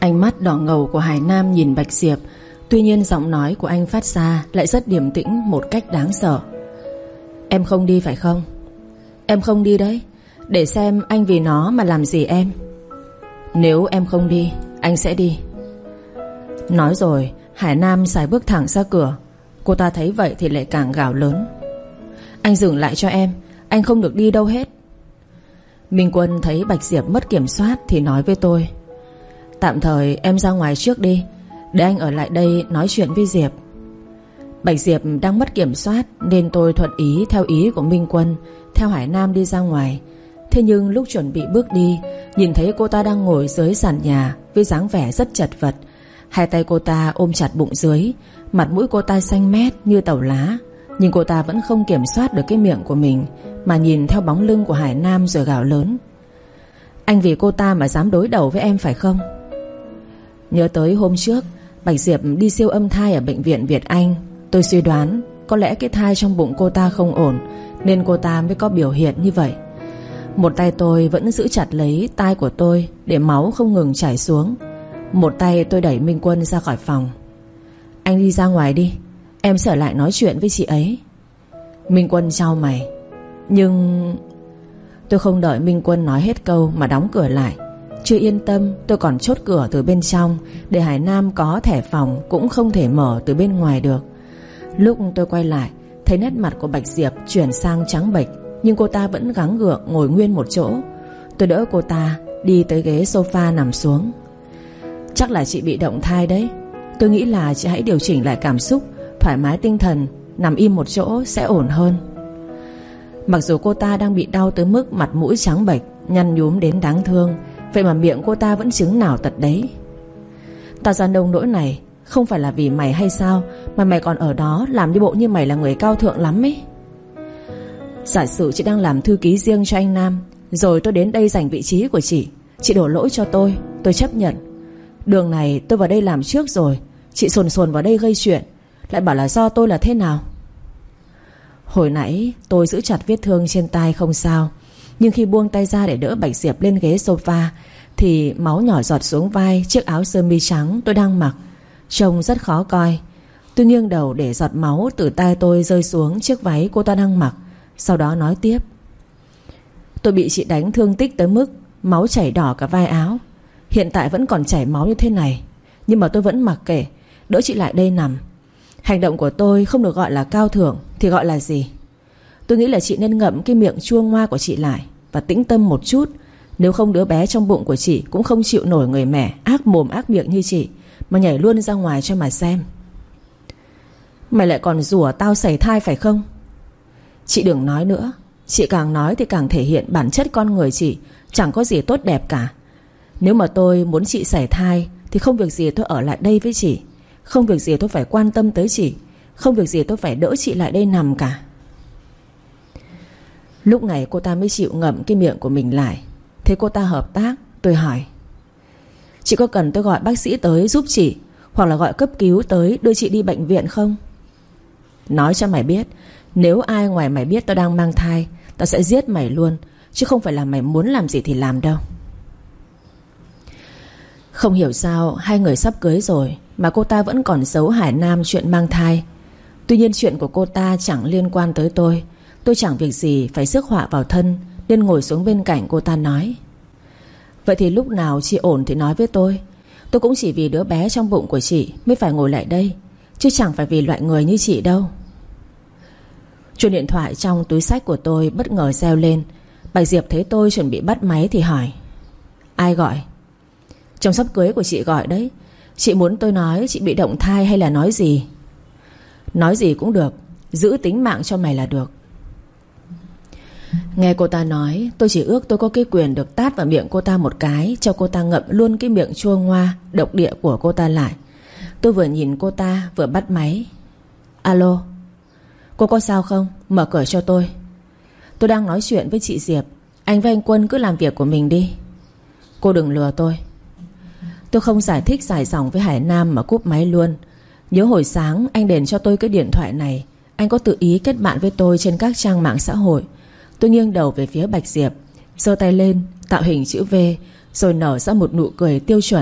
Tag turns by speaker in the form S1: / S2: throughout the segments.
S1: Ánh mắt đỏ ngầu của Hải Nam nhìn Bạch Diệp. Tuy nhiên giọng nói của anh phát ra lại rất điềm tĩnh một cách đáng sợ. Em không đi phải không? Em không đi đấy. Để xem anh vì nó mà làm gì em. Nếu em không đi, anh sẽ đi. Nói rồi Hải Nam sải bước thẳng ra cửa. Cô ta thấy vậy thì lại càng gào lớn. Anh dừng lại cho em. Anh không được đi đâu hết. Minh Quân thấy Bạch Diệp mất kiểm soát thì nói với tôi. Tạm thời em ra ngoài trước đi, để anh ở lại đây nói chuyện với Diệp. Bạch Diệp đang mất kiểm soát nên tôi thuận ý theo ý của Minh Quân, theo Hải Nam đi ra ngoài. Thế nhưng lúc chuẩn bị bước đi, nhìn thấy cô ta đang ngồi dưới sàn nhà với dáng vẻ rất chật vật. Hai tay cô ta ôm chặt bụng dưới, mặt mũi cô ta xanh mét như tàu lá. Nhưng cô ta vẫn không kiểm soát được cái miệng của mình, mà nhìn theo bóng lưng của Hải Nam rồi gào lớn. Anh vì cô ta mà dám đối đầu với em phải không? Nhớ tới hôm trước Bạch Diệp đi siêu âm thai ở bệnh viện Việt Anh, tôi suy đoán có lẽ cái thai trong bụng cô ta không ổn, nên cô ta mới có biểu hiện như vậy. Một tay tôi vẫn giữ chặt lấy tai của tôi để máu không ngừng chảy xuống. Một tay tôi đẩy Minh Quân ra khỏi phòng. Anh đi ra ngoài đi, em sẽ ở lại nói chuyện với chị ấy. Minh Quân chau mày. Nhưng... Tôi không đợi Minh Quân nói hết câu mà đóng cửa lại. Chưa yên tâm tôi còn chốt cửa từ bên trong, để Hải Nam có thẻ phòng cũng không thể mở từ bên ngoài được. Lúc tôi quay lại, thấy nét mặt của Bạch Diệp chuyển sang trắng bệch, nhưng cô ta vẫn gắng gượng ngồi nguyên một chỗ. Tôi đỡ cô ta đi tới ghế sofa nằm xuống. Chắc là chị bị động thai đấy. Tôi nghĩ là chị hãy điều chỉnh lại cảm xúc, thoải mái tinh thần, nằm im một chỗ sẽ ổn hơn. Mặc dù cô ta đang bị đau tới mức mặt mũi trắng bệch, nhăn nhúm đến đáng thương, vậy mà miệng cô ta vẫn chứng nào tật đấy. Tao ra nông nỗi này không phải là vì mày hay sao, mà mày còn ở đó làm đi bộ như mày là người cao thượng lắm ấy. Giả sử chị đang làm thư ký riêng cho anh Nam, rồi tôi đến đây giành vị trí của chị đổ lỗi cho tôi chấp nhận. Đường này tôi vào đây làm trước rồi, chị sồn vào đây gây chuyện, lại bảo là do tôi là thế nào? Hồi nãy tôi giữ chặt vết thương trên tay không sao, nhưng khi buông tay ra để đỡ Bạch Diệp lên ghế sofa thì máu nhỏ giọt xuống vai chiếc áo sơ mi trắng tôi đang mặc, trông rất khó coi. Tôi nghiêng đầu để giọt máu từ tay tôi rơi xuống chiếc váy cô ta đang mặc. Sau đó nói tiếp. Tôi bị chị đánh thương tích tới mức máu chảy đỏ cả vai áo. Hiện tại vẫn còn chảy máu như thế này, nhưng mà tôi vẫn mặc kệ, đỡ chị lại đây nằm. Hành động của tôi không được gọi là cao thượng thì gọi là gì? Tôi nghĩ là chị nên ngậm cái miệng chua ngoa của chị lại và tĩnh tâm một chút. Nếu không đứa bé trong bụng của chị cũng không chịu nổi người mẹ ác mồm ác miệng như chị, mà nhảy luôn ra ngoài cho mà xem. Mày lại còn rủa tao sảy thai phải không? Chị đừng nói nữa. Chị càng nói thì càng thể hiện bản chất con người chị chẳng có gì tốt đẹp cả. Nếu mà tôi muốn chị sảy thai thì không việc gì tôi ở lại đây với chị, không việc gì tôi phải quan tâm tới chị, không việc gì tôi phải đỡ chị lại đây nằm cả. Lúc này cô ta mới chịu ngậm cái miệng của mình lại. Thế cô ta hợp tác. Tôi hỏi, chị có cần tôi gọi bác sĩ tới giúp chị, hoặc là gọi cấp cứu tới đưa chị đi bệnh viện không? Nói cho mày biết, nếu ai ngoài mày biết tao đang mang thai, tao sẽ giết mày luôn, chứ không phải là mày muốn làm gì thì làm đâu. Không hiểu sao hai người sắp cưới rồi mà cô ta vẫn còn giấu Hải Nam chuyện mang thai. Tuy nhiên chuyện của cô ta chẳng liên quan tới tôi. Tôi chẳng việc gì phải rước họa vào thân, nên ngồi xuống bên cạnh cô ta nói. Vậy thì lúc nào chị ổn thì nói với tôi. Tôi cũng chỉ vì đứa bé trong bụng của chị mới phải ngồi lại đây, chứ chẳng phải vì loại người như chị đâu. Chuông điện thoại trong túi xách của tôi bất ngờ reo lên. Bạch Diệp thấy tôi chuẩn bị bắt máy thì hỏi. Ai gọi? Chồng sắp cưới của chị gọi đấy. Chị muốn tôi nói chị bị động thai hay là nói gì? Nói gì cũng được, giữ tính mạng cho mày là được. Nghe cô ta nói, tôi chỉ ước tôi có cái quyền được tát vào miệng cô ta một cái, cho cô ta ngậm luôn cái miệng chua ngoa độc địa của cô ta lại. Tôi vừa nhìn cô ta vừa bắt máy. Alo, cô có sao không? Mở cửa cho tôi. Tôi đang nói chuyện với chị Diệp. Anh với anh Quân cứ làm việc của mình đi. Cô đừng lừa tôi. Tôi không giải thích dài dòng với Hải Nam mà cúp máy luôn. Nhớ hồi sáng anh đền cho tôi cái điện thoại này, anh có tự ý kết bạn với tôi trên các trang mạng xã hội. Tôi nghiêng đầu về phía Bạch Diệp, giơ tay lên tạo hình chữ V, rồi nở ra một nụ cười tiêu chuẩn.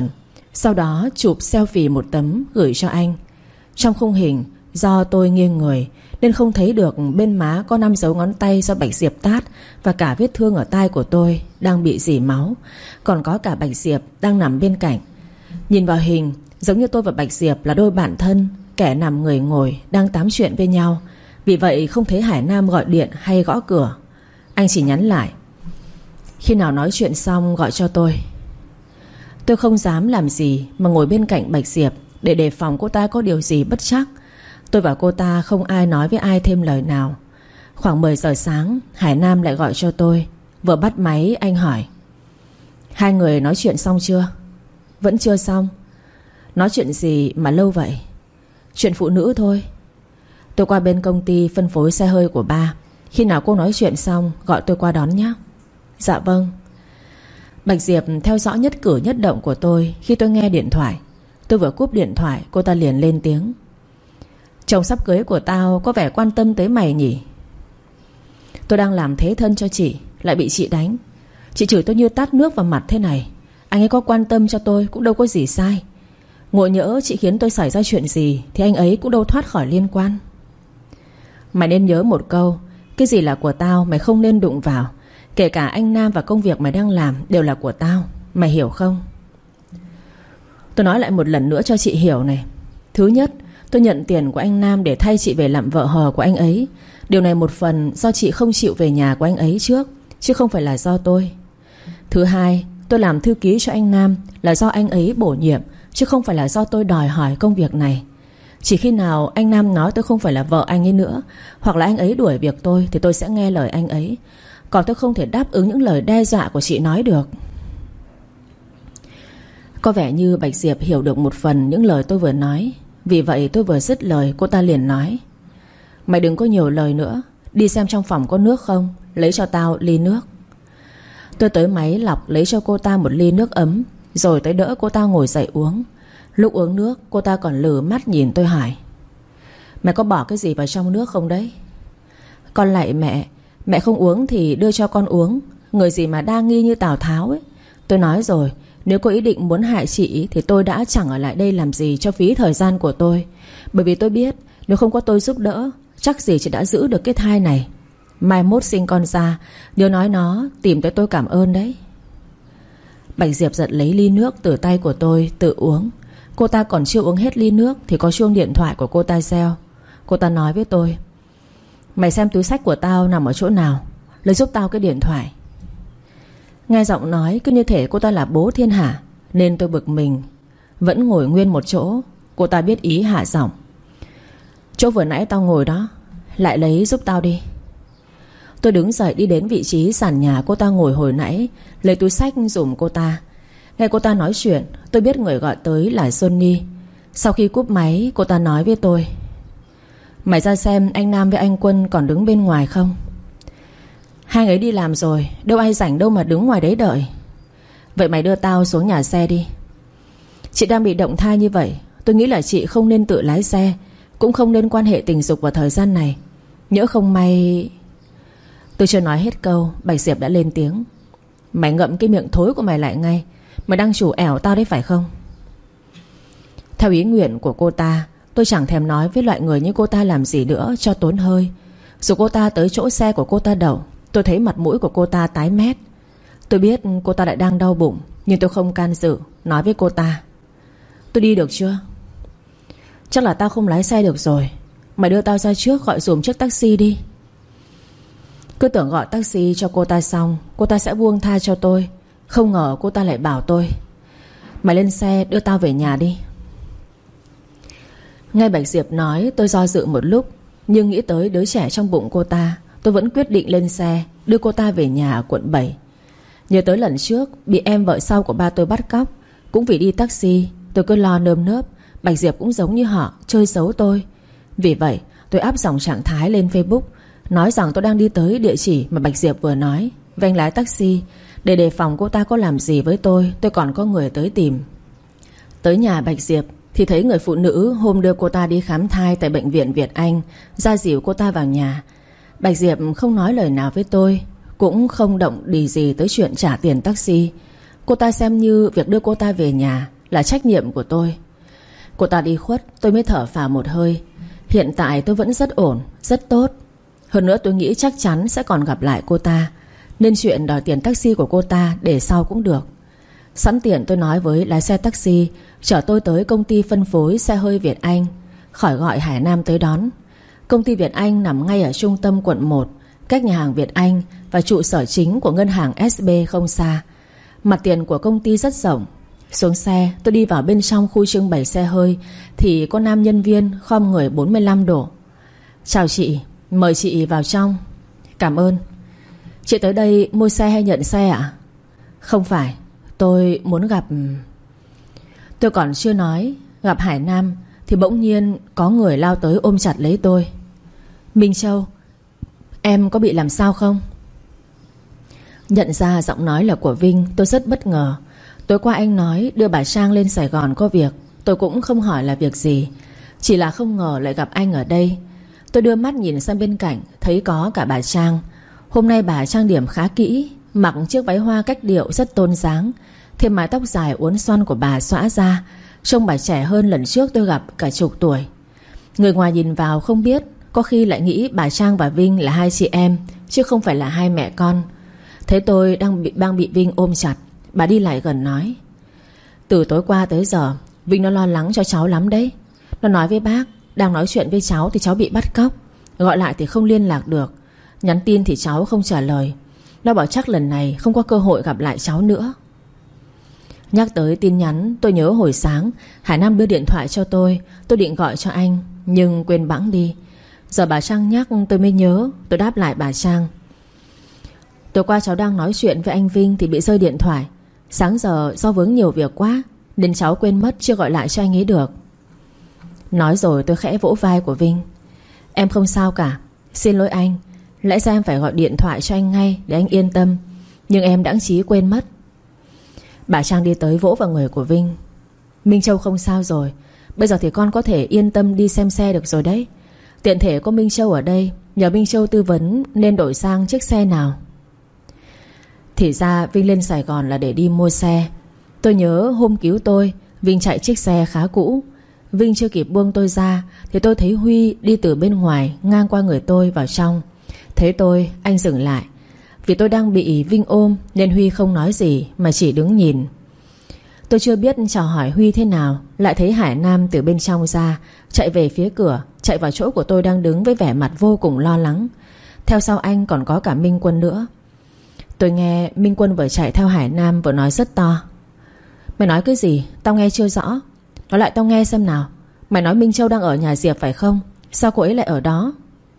S1: Sau đó chụp selfie một tấm gửi cho anh. Trong khung hình, do tôi nghiêng người nên không thấy được bên má có 5 dấu ngón tay do Bạch Diệp tát, và cả vết thương ở tai của tôi đang bị rỉ máu. Còn có cả Bạch Diệp đang nằm bên cạnh. Nhìn vào hình, giống như tôi và Bạch Diệp là đôi bạn thân, kẻ nằm người ngồi đang tám chuyện với nhau. Vì vậy không thấy Hải Nam gọi điện hay gõ cửa. Anh chỉ nhắn lại: khi nào nói chuyện xong gọi cho tôi. Tôi không dám làm gì mà ngồi bên cạnh Bạch Diệp để đề phòng cô ta có điều gì bất trắc. Tôi và cô ta không ai nói với ai thêm lời nào. Khoảng 10 giờ sáng, Hải Nam lại gọi cho tôi. Vừa bắt máy anh hỏi: hai người nói chuyện xong chưa? Vẫn chưa xong. Nói chuyện gì mà lâu vậy? Chuyện phụ nữ thôi. Tôi qua bên công ty phân phối xe hơi của ba. Khi nào cô nói chuyện xong gọi tôi qua đón nhé. Dạ vâng. Bạch Diệp theo dõi nhất cử nhất động của tôi khi tôi nghe điện thoại. Tôi vừa cúp điện thoại, cô ta liền lên tiếng: chồng sắp cưới của tao có vẻ quan tâm tới mày nhỉ? Tôi đang làm thế thân cho chị, lại bị chị đánh. Chị chửi tôi như tát nước vào mặt thế này. Anh ấy có quan tâm cho tôi cũng đâu có gì sai. Ngộ nhỡ chị khiến tôi xảy ra chuyện gì thì anh ấy cũng đâu thoát khỏi liên quan. Mày nên nhớ một câu: cái gì là của tao mày không nên đụng vào. Kể cả anh Nam và công việc mày đang làm đều là của tao. Mày hiểu không? Tôi nói lại một lần nữa cho chị hiểu này. Thứ nhất, tôi nhận tiền của anh Nam để thay chị về làm vợ hờ của anh ấy. Điều này một phần do chị không chịu về nhà của anh ấy trước, chứ không phải là do tôi. Thứ hai, tôi làm thư ký cho anh Nam là do anh ấy bổ nhiệm, chứ không phải là do tôi đòi hỏi công việc này. Chỉ khi nào anh Nam nói tôi không phải là vợ anh ấy nữa, hoặc là anh ấy đuổi việc tôi, thì tôi sẽ nghe lời anh ấy. Còn tôi không thể đáp ứng những lời đe dọa của chị nói được. Có vẻ như Bạch Diệp hiểu được một phần những lời tôi vừa nói. Vì vậy tôi vừa dứt lời, cô ta liền nói: mày đừng có nhiều lời nữa. Đi xem trong phòng có nước không, lấy cho tao ly nước. Tôi tới máy lọc lấy cho cô ta một ly nước ấm, rồi tới đỡ cô ta ngồi dậy uống. Lúc uống nước, cô ta còn lừ mắt nhìn tôi hỏi: mày có bỏ cái gì vào trong nước không đấy? Con lạy mẹ, mẹ không uống thì đưa cho con uống. Người gì mà đa nghi như Tào Tháo ấy. Tôi nói rồi, nếu có ý định muốn hại chị thì tôi đã chẳng ở lại đây làm gì cho phí thời gian của tôi. Bởi vì tôi biết nếu không có tôi giúp đỡ, chắc gì chị đã giữ được cái thai này. Mai mốt sinh con ra, nhớ nói nó tìm tới tôi cảm ơn đấy. Bạch Diệp giật lấy ly nước từ tay của tôi tự uống. Cô ta còn chưa uống hết ly nước thì có chuông điện thoại của cô ta reo. Cô ta nói với tôi: mày xem túi xách của tao nằm ở chỗ nào, lấy giúp tao cái điện thoại. Nghe giọng nói cứ như thể cô ta là bố thiên hạ, nên tôi bực mình. Vẫn ngồi nguyên một chỗ, cô ta biết ý hạ giọng: chỗ vừa nãy tao ngồi đó, lại lấy giúp tao đi. Tôi đứng dậy đi đến vị trí sàn nhà cô ta ngồi hồi nãy, lấy túi xách giùm cô ta. Nghe cô ta nói chuyện, tôi biết người gọi tới là Johnny. Sau khi cúp máy, cô ta nói với tôi: mày ra xem anh Nam với anh Quân còn đứng bên ngoài không? Hai người đi làm rồi, đâu ai rảnh đâu mà đứng ngoài đấy đợi. Vậy mày đưa tao xuống nhà xe đi. Chị đang bị động thai như vậy, tôi nghĩ là chị không nên tự lái xe, cũng không nên quan hệ tình dục vào thời gian này. Nhỡ không may... Tôi chưa nói hết câu, Bạch Diệp đã lên tiếng: mày ngậm cái miệng thối của mày lại ngay. Mày đang chủ ẻo tao đấy phải không? Theo ý nguyện của cô ta, tôi chẳng thèm nói với loại người như cô ta làm gì nữa cho tốn hơi. Dù cô ta tới chỗ xe của cô ta đậu, tôi thấy mặt mũi của cô ta tái mét. Tôi biết cô ta lại đang đau bụng, nhưng tôi không can dự, nói với cô ta: tôi đi được chưa? Chắc là tao không lái xe được rồi. Mày đưa tao ra trước gọi dùm chiếc taxi đi. Cứ tưởng gọi taxi cho cô ta xong, cô ta sẽ buông tha cho tôi. Không ngờ cô ta lại bảo tôi: mày lên xe đưa tao về nhà đi. Nghe Bạch Diệp nói, tôi do dự một lúc, nhưng nghĩ tới đứa trẻ trong bụng cô ta, tôi vẫn quyết định lên xe đưa cô ta về nhà ở quận 7. Nhớ tới lần trước bị em vợ sau của ba tôi bắt cóc, cũng vì đi taxi, tôi cứ lo nơm nớp Bạch Diệp cũng giống như họ, chơi xấu tôi. Vì vậy tôi áp dòng trạng thái lên Facebook, nói rằng tôi đang đi tới địa chỉ mà Bạch Diệp vừa nói, với anh lái taxi, để đề phòng cô ta có làm gì với tôi còn có người tới tìm. Tới nhà Bạch Diệp thì thấy người phụ nữ hôm đưa cô ta đi khám thai tại bệnh viện Việt Anh ra dìu cô ta vào nhà. Bạch Diệp không nói lời nào với tôi, cũng không động đì gì tới chuyện trả tiền taxi. Cô ta xem như việc đưa cô ta về nhà là trách nhiệm của tôi. Cô ta đi khuất, tôi mới thở phào một hơi. Hiện tại tôi vẫn rất ổn, rất tốt. Hơn nữa tôi nghĩ chắc chắn sẽ còn gặp lại cô ta, nên chuyện đòi tiền taxi của cô ta để sau cũng được. Sẵn tiện tôi nói với lái xe taxi chở tôi tới công ty phân phối xe hơi Việt Anh, khỏi gọi Hải Nam tới đón. Công ty Việt Anh nằm ngay ở trung tâm quận 1, cách nhà hàng Việt Anh và trụ sở chính của ngân hàng SB không xa. Mặt tiền của công ty rất rộng. Xuống xe, tôi đi vào bên trong khu trưng bày xe hơi thì có nam nhân viên khom người 45 độ. Chào chị, mời chị vào trong. Cảm ơn. Chị tới đây mua xe hay nhận xe ạ? Không phải, tôi muốn gặp... Tôi còn chưa nói gặp Hải Nam thì bỗng nhiên có người lao tới ôm chặt lấy tôi. Minh Châu, em có bị làm sao không? Nhận ra giọng nói là của Vinh, tôi rất bất ngờ. Tối qua anh nói đưa bà Trang lên Sài Gòn có việc. Tôi cũng không hỏi là việc gì, chỉ là không ngờ lại gặp anh ở đây. Tôi đưa mắt nhìn sang bên cạnh, thấy có cả bà Trang. Hôm nay bà trang điểm khá kỹ, mặc chiếc váy hoa cách điệu rất tôn dáng, thêm mái tóc dài uốn xoăn của bà xõa ra, trông bà trẻ hơn lần trước tôi gặp cả chục tuổi. Người ngoài nhìn vào không biết, có khi lại nghĩ bà Trang và Vinh là hai chị em, chứ không phải là hai mẹ con. Thấy tôi đang bị Vinh ôm chặt, bà đi lại gần nói: từ tối qua tới giờ Vinh nó lo lắng cho cháu lắm đấy. Nó nói với bác, đang nói chuyện với cháu thì cháu bị bắt cóc, gọi lại thì không liên lạc được, nhắn tin thì cháu không trả lời. Nó bảo chắc lần này không có cơ hội gặp lại cháu nữa. Nhắc tới tin nhắn, tôi nhớ hồi sáng Hải Nam đưa điện thoại cho tôi định gọi cho anh nhưng quên bẵng đi. Giờ bà Trang nhắc tôi mới nhớ. Tôi đáp lại bà Trang: tối qua cháu đang nói chuyện với anh Vinh thì bị rơi điện thoại. Sáng giờ do vướng nhiều việc quá nên cháu quên mất chưa gọi lại cho anh ấy được. Nói rồi tôi khẽ vỗ vai của Vinh: em không sao cả, xin lỗi anh. Lẽ ra em phải gọi điện thoại cho anh ngay để anh yên tâm, nhưng em đãng trí quên mất. Bà Trang đi tới vỗ vào người của Vinh: Minh Châu không sao rồi, bây giờ thì con có thể yên tâm đi xem xe được rồi đấy. Tiện thể có Minh Châu ở đây, nhờ Minh Châu tư vấn nên đổi sang chiếc xe nào. Thì ra Vinh lên Sài Gòn là để đi mua xe. Tôi nhớ hôm cứu tôi, Vinh chạy chiếc xe khá cũ. Vinh chưa kịp buông tôi ra thì tôi thấy Huy đi từ bên ngoài ngang qua người tôi vào trong. Thấy tôi, anh dừng lại. Vì tôi đang bị Vinh ôm nên Huy không nói gì mà chỉ đứng nhìn. Tôi chưa biết chào hỏi Huy thế nào, lại thấy Hải Nam từ bên trong ra, chạy về phía cửa, chạy vào chỗ của tôi đang đứng với vẻ mặt vô cùng lo lắng. Theo sau anh còn có cả Minh Quân nữa. Tôi nghe Minh Quân vừa chạy theo Hải Nam vừa nói rất to: mày nói cái gì? Tao nghe chưa rõ. Nói lại tao nghe xem nào. Mày nói Minh Châu đang ở nhà Diệp phải không? Sao cô ấy lại ở đó?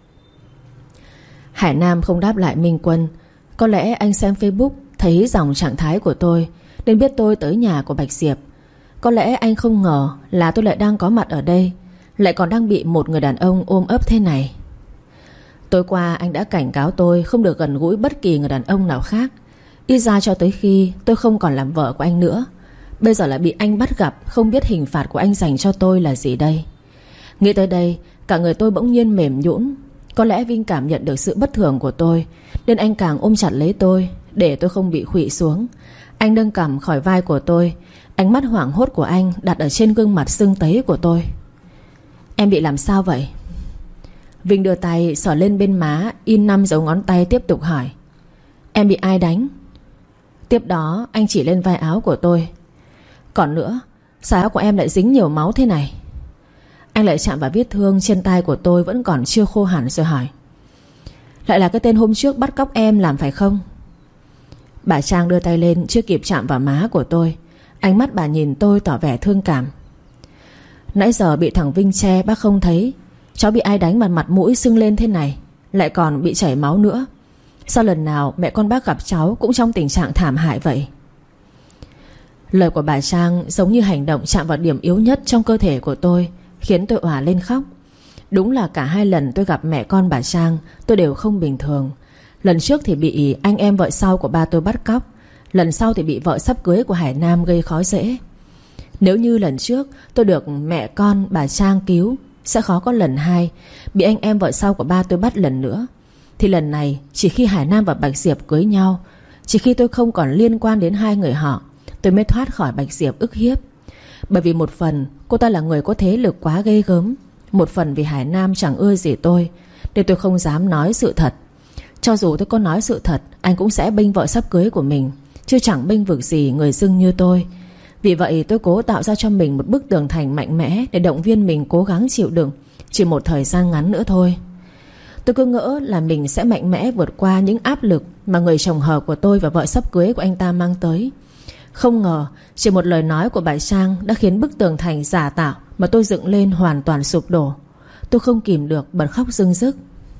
S1: Hải Nam không đáp lại Minh Quân. Có lẽ anh xem Facebook thấy dòng trạng thái của tôi nên biết tôi tới nhà của Bạch Diệp. Có lẽ anh không ngờ là tôi lại đang có mặt ở đây, lại còn đang bị một người đàn ông ôm ấp thế này. Tối qua anh đã cảnh cáo tôi không được gần gũi bất kỳ người đàn ông nào khác, ít ra cho tới khi tôi không còn làm vợ của anh nữa. Bây giờ lại bị anh bắt gặp, không biết hình phạt của anh dành cho tôi là gì đây. Nghĩ tới đây, cả người tôi bỗng nhiên mềm nhũn. Có lẽ Vinh cảm nhận được sự bất thường của tôi nên anh càng ôm chặt lấy tôi để tôi không bị khuỵu xuống. Anh nâng cằm khỏi vai của tôi, ánh mắt hoảng hốt của anh đặt ở trên gương mặt sưng tấy của tôi. Em bị làm sao vậy? Vinh đưa tay sờ lên bên má, in 5 dấu ngón tay, tiếp tục hỏi: em bị ai đánh? Tiếp đó anh chỉ lên vai áo của tôi: còn nữa, sao áo của em lại dính nhiều máu thế này? Anh lại chạm vào vết thương trên tay của tôi vẫn còn chưa khô hẳn rồi hỏi: lại là cái tên hôm trước bắt cóc em làm phải không? Bà Trang đưa tay lên chưa kịp chạm vào má của tôi. Ánh mắt bà nhìn tôi tỏ vẻ thương cảm: nãy giờ bị thằng Vinh che bác không thấy. Cháu bị ai đánh mà mặt mũi sưng lên thế này, lại còn bị chảy máu nữa. Sao lần nào mẹ con bác gặp cháu cũng trong tình trạng thảm hại vậy? Lời của bà Trang giống như hành động chạm vào điểm yếu nhất trong cơ thể của tôi, khiến tôi òa lên khóc. Đúng là cả hai lần tôi gặp mẹ con bà Trang, tôi đều không bình thường. Lần trước thì bị anh em vợ sau của ba tôi bắt cóc, lần sau thì bị vợ sắp cưới của Hải Nam gây khó dễ. Nếu như lần trước tôi được mẹ con bà Trang cứu, sẽ khó có lần hai bị anh em vợ sau của ba tôi bắt lần nữa. Thì lần này chỉ khi Hải Nam và Bạch Diệp cưới nhau, chỉ khi tôi không còn liên quan đến hai người họ, tôi mới thoát khỏi Bạch Diệp ức hiếp. Bởi vì một phần cô ta là người có thế lực quá ghê gớm, một phần vì Hải Nam chẳng ưa gì tôi, nên tôi không dám nói sự thật. Cho dù tôi có nói sự thật, anh cũng sẽ bênh vợ sắp cưới của mình, chứ chẳng bênh vực gì người dưng như tôi. Vì vậy tôi cố tạo ra cho mình một bức tường thành mạnh mẽ để động viên mình cố gắng chịu đựng chỉ một thời gian ngắn nữa thôi. Tôi cứ ngỡ là mình sẽ mạnh mẽ vượt qua những áp lực mà người chồng hờ của tôi và vợ sắp cưới của anh ta mang tới. Không ngờ chỉ một lời nói của bà Trang đã khiến bức tường thành giả tạo mà tôi dựng lên hoàn toàn sụp đổ. Tôi không kìm được bật khóc rưng rức.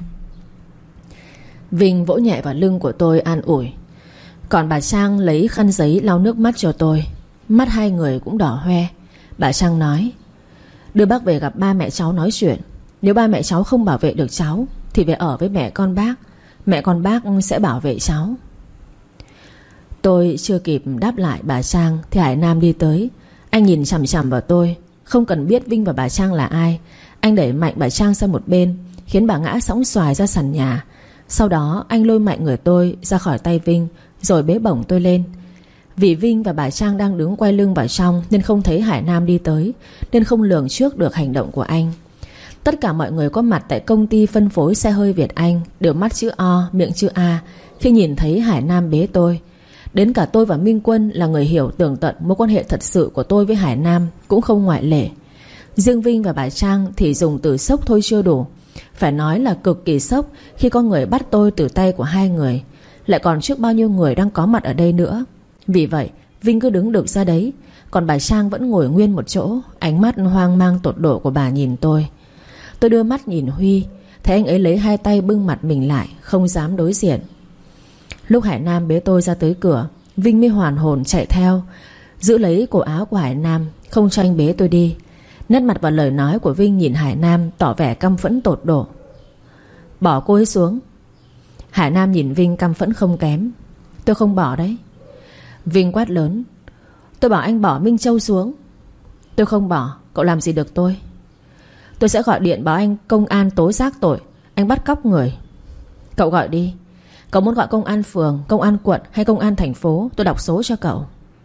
S1: Vinh vỗ nhẹ vào lưng của tôi an ủi, còn bà Trang lấy khăn giấy lau nước mắt cho tôi. Mắt hai người cũng đỏ hoe. Bà Trang nói, đưa bác về gặp ba mẹ cháu nói chuyện. Nếu ba mẹ cháu không bảo vệ được cháu thì về ở với mẹ con bác. Mẹ con bác sẽ bảo vệ cháu. Tôi chưa kịp đáp lại bà Trang thì Hải Nam đi tới. Anh nhìn chằm chằm vào tôi, không cần biết Vinh và bà Trang là ai. Anh đẩy mạnh bà Trang sang một bên, khiến bà ngã sõng xoài ra sàn nhà. Sau đó anh lôi mạnh người tôi ra khỏi tay Vinh, rồi bế bổng tôi lên. Vì Vinh và bà Trang đang đứng quay lưng vào trong nên không thấy Hải Nam đi tới, nên không lường trước được hành động của anh. Tất cả mọi người có mặt tại công ty phân phối xe hơi Việt Anh đều mắt chữ O, miệng chữ A khi nhìn thấy Hải Nam bế tôi. Đến cả tôi và Minh Quân là người hiểu tường tận mối quan hệ thật sự của tôi với Hải Nam cũng không ngoại lệ. Riêng Vinh và bà Trang thì dùng từ sốc thôi chưa đủ, phải nói là cực kỳ sốc khi có người bắt tôi từ tay của hai người, lại còn trước bao nhiêu người đang có mặt ở đây nữa. Vì vậy Vinh cứ đứng được ra đấy, còn bà Trang vẫn ngồi nguyên một chỗ. Ánh mắt hoang mang tột độ của bà nhìn tôi. Tôi đưa mắt nhìn Huy, thấy anh ấy lấy hai tay bưng mặt mình lại, không dám đối diện. Lúc Hải Nam bế tôi ra tới cửa, Vinh mới hoàn hồn chạy theo, giữ lấy cổ áo của Hải Nam, không cho anh bế tôi đi. Nét mặt và lời nói của Vinh nhìn Hải Nam tỏ vẻ căm phẫn tột độ. Bỏ cô ấy xuống. Hải Nam nhìn Vinh căm phẫn không kém. Tôi không bỏ đấy. Vinh quát lớn, tôi bảo anh bỏ Minh Châu xuống. Tôi không bỏ, cậu làm gì được tôi. Tôi sẽ gọi điện báo anh công an tố giác tội anh bắt cóc người. Cậu gọi đi. Cậu muốn gọi công an phường, công an quận hay công an thành phố, tôi đọc số cho cậu.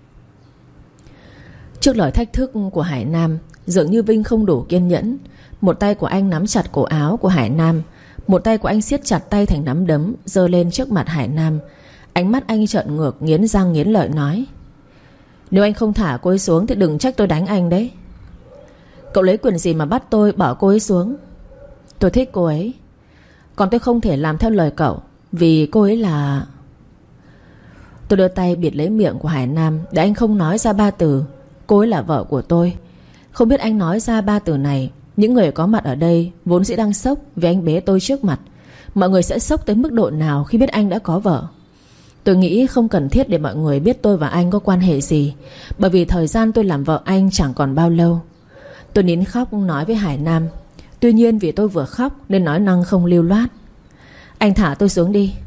S1: Trước lời thách thức của Hải Nam, dường như Vinh không đủ kiên nhẫn. Một tay của anh nắm chặt cổ áo của Hải Nam, một tay của anh siết chặt tay thành nắm đấm, giơ lên trước mặt Hải Nam. Ánh mắt anh trợn ngược, nghiến răng nghiến lợi nói, nếu anh không thả cô ấy xuống thì đừng trách tôi đánh anh đấy. Cậu lấy quyền gì mà bắt tôi bỏ cô ấy xuống? Tôi thích cô ấy, còn tôi không thể làm theo lời cậu, vì cô ấy là... Tôi đưa tay bịt lấy miệng của Hải Nam để anh không nói ra ba từ cô ấy là vợ của tôi. Không biết anh nói ra ba từ này, những người có mặt ở đây vốn dĩ đang sốc vì anh bế tôi trước mặt, mọi người sẽ sốc tới mức độ nào khi biết anh đã có vợ. Tôi nghĩ không cần thiết để mọi người biết tôi và anh có quan hệ gì, bởi vì thời gian tôi làm vợ anh chẳng còn bao lâu. Tôi nín khóc nói với Hải Nam. Tuy nhiên vì tôi vừa khóc nên nói năng không lưu loát. Anh thả tôi xuống đi.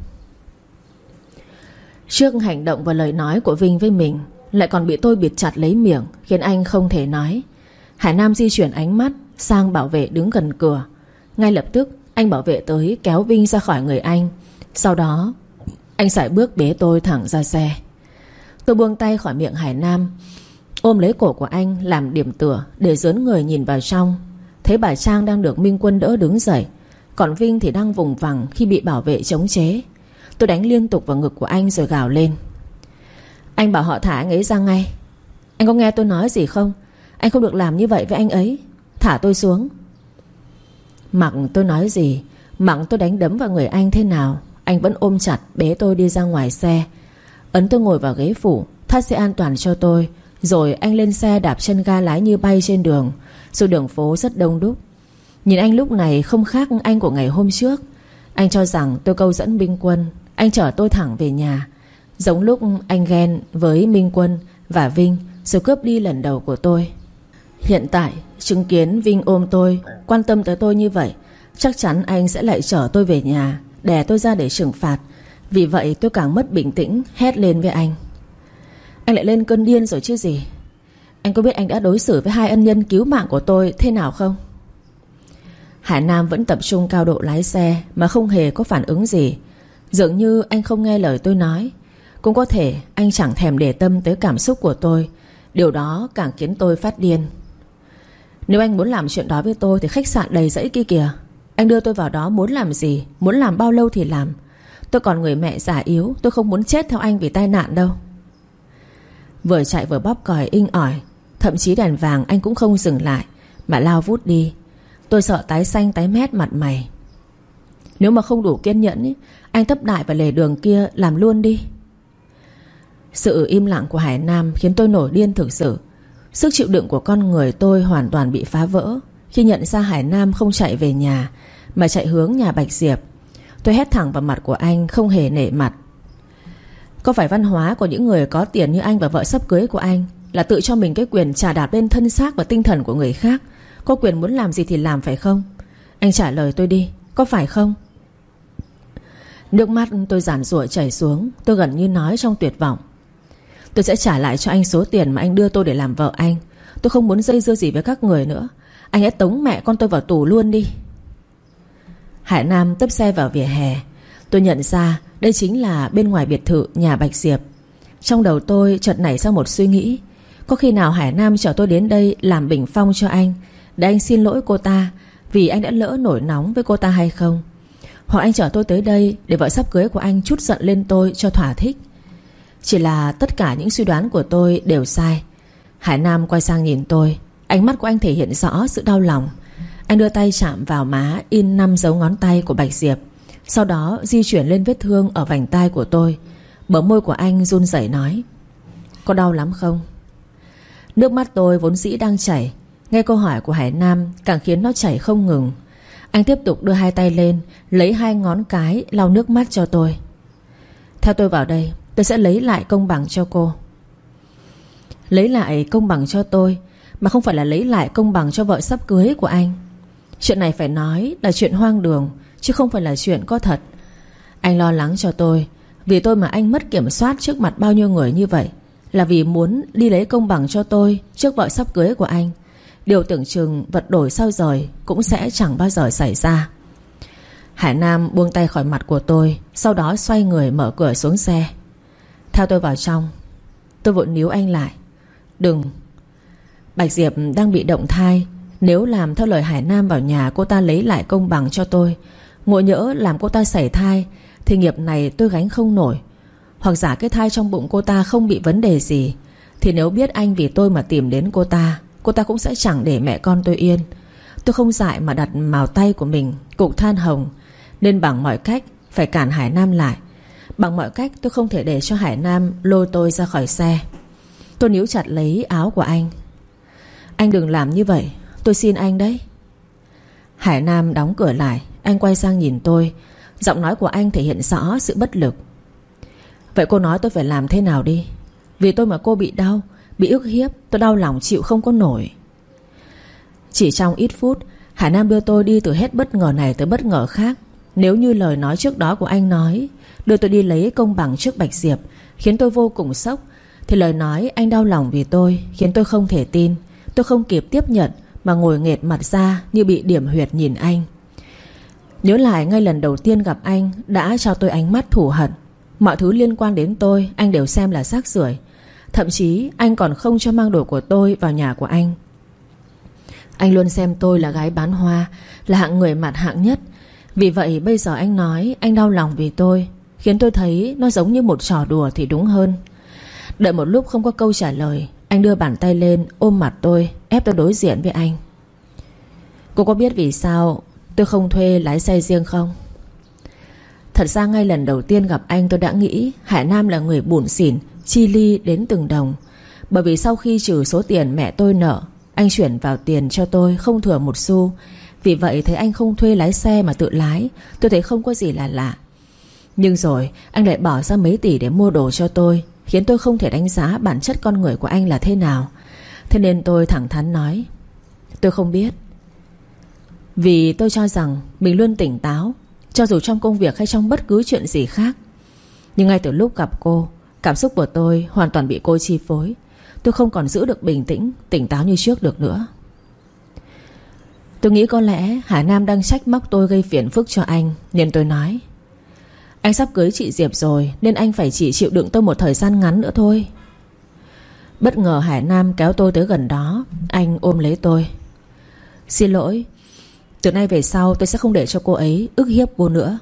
S1: Trước hành động và lời nói của Vinh với mình, lại còn bị tôi bịt chặt lấy miệng, khiến anh không thể nói. Hải Nam di chuyển ánh mắt sang bảo vệ đứng gần cửa. Ngay lập tức anh bảo vệ tới kéo Vinh ra khỏi người anh. Sau đó anh sải bước bế tôi thẳng ra xe. Tôi buông tay khỏi miệng Hải Nam, ôm lấy cổ của anh làm điểm tựa để dướn người nhìn vào trong. Thấy bà Trang đang được Minh Quân đỡ đứng dậy, còn Vinh thì đang vùng vằng khi bị bảo vệ chống chế. Tôi đánh liên tục vào ngực của anh rồi gào lên, anh bảo họ thả anh ấy ra ngay. Anh có nghe tôi nói gì không? Anh không được làm như vậy với anh ấy. Thả tôi xuống. Mặc tôi nói gì, mặc tôi đánh đấm vào người anh thế nào, anh vẫn ôm chặt bế tôi đi ra ngoài xe, ấn tôi ngồi vào ghế phụ, thắt dây an toàn cho tôi. Rồi anh lên xe đạp chân ga lái như bay trên đường. Dù đường phố rất đông đúc, nhìn anh lúc này không khác anh của ngày hôm trước. Anh cho rằng tôi câu dẫn Minh Quân. Anh chở tôi thẳng về nhà, giống lúc anh ghen với Minh Quân và Vinh rồi cướp đi lần đầu của tôi. Hiện tại chứng kiến Vinh ôm tôi, quan tâm tới tôi như vậy, chắc chắn anh sẽ lại chở tôi về nhà, đè tôi ra để trừng phạt. Vì vậy tôi càng mất bình tĩnh, hét lên với anh. Anh lại lên cơn điên rồi chứ gì. Anh có biết anh đã đối xử với hai ân nhân cứu mạng của tôi thế nào không? Hải Nam vẫn tập trung cao độ lái xe mà không hề có phản ứng gì, dường như anh không nghe lời tôi nói. Cũng có thể anh chẳng thèm để tâm tới cảm xúc của tôi, Điều đó càng khiến tôi phát điên. Nếu anh muốn làm chuyện đó với tôi thì khách sạn đầy rẫy kia kìa. Anh đưa tôi vào đó muốn làm gì, muốn làm bao lâu thì làm. Tôi còn người mẹ già yếu, tôi không muốn chết theo anh vì tai nạn đâu. Vừa chạy vừa bóp còi inh ỏi. Thậm chí đèn vàng anh cũng không dừng lại mà lao vút đi. Tôi sợ tái xanh tái mét mặt mày. Nếu mà không đủ kiên nhẫn ý, anh tấp đại vào lề đường kia làm luôn đi. Sự im lặng của Hải Nam khiến tôi nổi điên thực sự. Sức chịu đựng của con người tôi hoàn toàn bị phá vỡ khi nhận ra Hải Nam không chạy về nhà mà chạy hướng nhà Bạch Diệp. Tôi hét thẳng vào mặt của anh không hề nể mặt. Có phải văn hóa của những người có tiền như anh và vợ sắp cưới của anh là tự cho mình cái quyền chà đạp lên thân xác và tinh thần của người khác, có quyền muốn làm gì thì làm phải không? Anh trả lời tôi đi, có phải không? Nước mắt tôi giàn giụa chảy xuống. Tôi gần như nói trong tuyệt vọng. Tôi sẽ trả lại cho anh số tiền mà anh đưa tôi để làm vợ anh. Tôi không muốn dây dưa gì với các người nữa. Anh hãy tống mẹ con tôi vào tù luôn đi. Hải Nam tấp xe vào vỉa hè. Tôi nhận ra đây chính là bên ngoài biệt thự nhà Bạch Diệp. Trong đầu tôi chợt nảy ra một suy nghĩ. Có khi nào Hải Nam chở tôi đến đây làm bình phong cho anh, để anh xin lỗi cô ta vì anh đã lỡ nổi nóng với cô ta hay không? Hoặc anh chở tôi tới đây để vợ sắp cưới của anh trút giận lên tôi cho thỏa thích. Chỉ là tất cả những suy đoán của tôi đều sai. Hải Nam quay sang nhìn tôi. Ánh mắt của anh thể hiện rõ sự đau lòng. Anh đưa tay chạm vào má in 5 dấu ngón tay của Bạch Diệp, sau đó di chuyển lên vết thương ở vành tai của tôi. Bờ môi của anh run rẩy nói: có đau lắm không? Nước mắt tôi vốn dĩ đang chảy, nghe câu hỏi của Hải Nam càng khiến nó chảy không ngừng. Anh tiếp tục đưa hai tay lên, lấy 2 ngón cái lau nước mắt cho tôi. Theo tôi vào đây, tôi sẽ lấy lại công bằng cho cô. Lấy lại công bằng cho tôi, mà không phải là lấy lại công bằng cho vợ sắp cưới của anh. Chuyện này phải nói là chuyện hoang đường, chứ không phải là chuyện có thật. Anh lo lắng cho tôi. Vì tôi mà anh mất kiểm soát trước mặt bao nhiêu người như vậy, là vì muốn đi lấy công bằng cho tôi trước vợ sắp cưới của anh. Điều tưởng chừng vật đổi sao rời cũng sẽ chẳng bao giờ xảy ra. Hải Nam buông tay khỏi mặt của tôi, sau đó xoay người mở cửa xuống xe. Theo tôi vào trong. Tôi vội níu anh lại. Đừng. Bạch Diệp đang bị động thai. Nếu làm theo lời Hải Nam vào nhà cô ta lấy lại công bằng cho tôi, ngộ nhỡ làm cô ta sảy thai thì nghiệp này tôi gánh không nổi. Hoặc giả cái thai trong bụng cô ta không bị vấn đề gì, thì nếu biết anh vì tôi mà tìm đến cô ta cũng sẽ chẳng để mẹ con tôi yên. Tôi không dại mà đặt vào tay của mình cục than hồng, nên bằng mọi cách phải cản Hải Nam lại. Bằng mọi cách tôi không thể để cho Hải Nam lôi tôi ra khỏi xe. Tôi níu chặt lấy áo của anh. Anh đừng làm như vậy, tôi xin anh đấy. Hải Nam đóng cửa lại. Anh quay sang nhìn tôi. Giọng nói của anh thể hiện rõ sự bất lực. Vậy cô nói tôi phải làm thế nào đi? Vì tôi mà cô bị đau, bị ức hiếp, tôi đau lòng chịu không có nổi. Chỉ trong ít phút, Hải Nam đưa tôi đi từ hết bất ngờ này tới bất ngờ khác. Nếu như lời nói trước đó của anh nói đưa tôi đi lấy công bằng trước Bạch Diệp khiến tôi vô cùng sốc, thì lời nói anh đau lòng vì tôi khiến tôi không thể tin. Tôi không kịp tiếp nhận mà ngồi nghệt mặt ra như bị điểm huyệt nhìn anh. Nhớ lại ngay lần đầu tiên gặp anh đã cho tôi ánh mắt thù hận. Mọi thứ liên quan đến tôi anh đều xem là rác rưởi. Thậm chí anh còn không cho mang đồ của tôi vào nhà của anh. Anh luôn xem tôi là gái bán hoa, là hạng người mặt hạng nhất. Vì vậy bây giờ anh nói anh đau lòng vì tôi, khiến tôi thấy nó giống như một trò đùa thì đúng hơn. Đợi một lúc không có câu trả lời, anh đưa bàn tay lên ôm mặt tôi, ép tôi đối diện với anh. Cô có biết vì sao tôi không thuê lái xe riêng không? Thật ra ngay lần đầu tiên gặp anh tôi đã nghĩ Hải Nam là người bủn xỉn, chi ly đến từng đồng. Bởi vì sau khi trừ số tiền mẹ tôi nợ, anh chuyển vào tiền cho tôi không thừa một xu. Vì vậy thấy anh không thuê lái xe mà tự lái, tôi thấy không có gì là lạ. Nhưng rồi anh lại bỏ ra mấy tỷ để mua đồ cho tôi, khiến tôi không thể đánh giá bản chất con người của anh là thế nào. Thế nên tôi thẳng thắn nói tôi không biết. Vì tôi cho rằng mình luôn tỉnh táo, cho dù trong công việc hay trong bất cứ chuyện gì khác. Nhưng ngay từ lúc gặp cô, cảm xúc của tôi hoàn toàn bị cô chi phối. Tôi không còn giữ được bình tĩnh, tỉnh táo như trước được nữa. Tôi nghĩ có lẽ Hải Nam đang trách móc tôi gây phiền phức cho anh, nên tôi nói anh sắp cưới chị Diệp rồi, nên anh phải chỉ chịu đựng tôi một thời gian ngắn nữa thôi. Bất ngờ Hải Nam kéo tôi tới gần đó. Anh ôm lấy tôi. Xin lỗi, từ nay về sau tôi sẽ không để cho cô ấy ức hiếp cô nữa.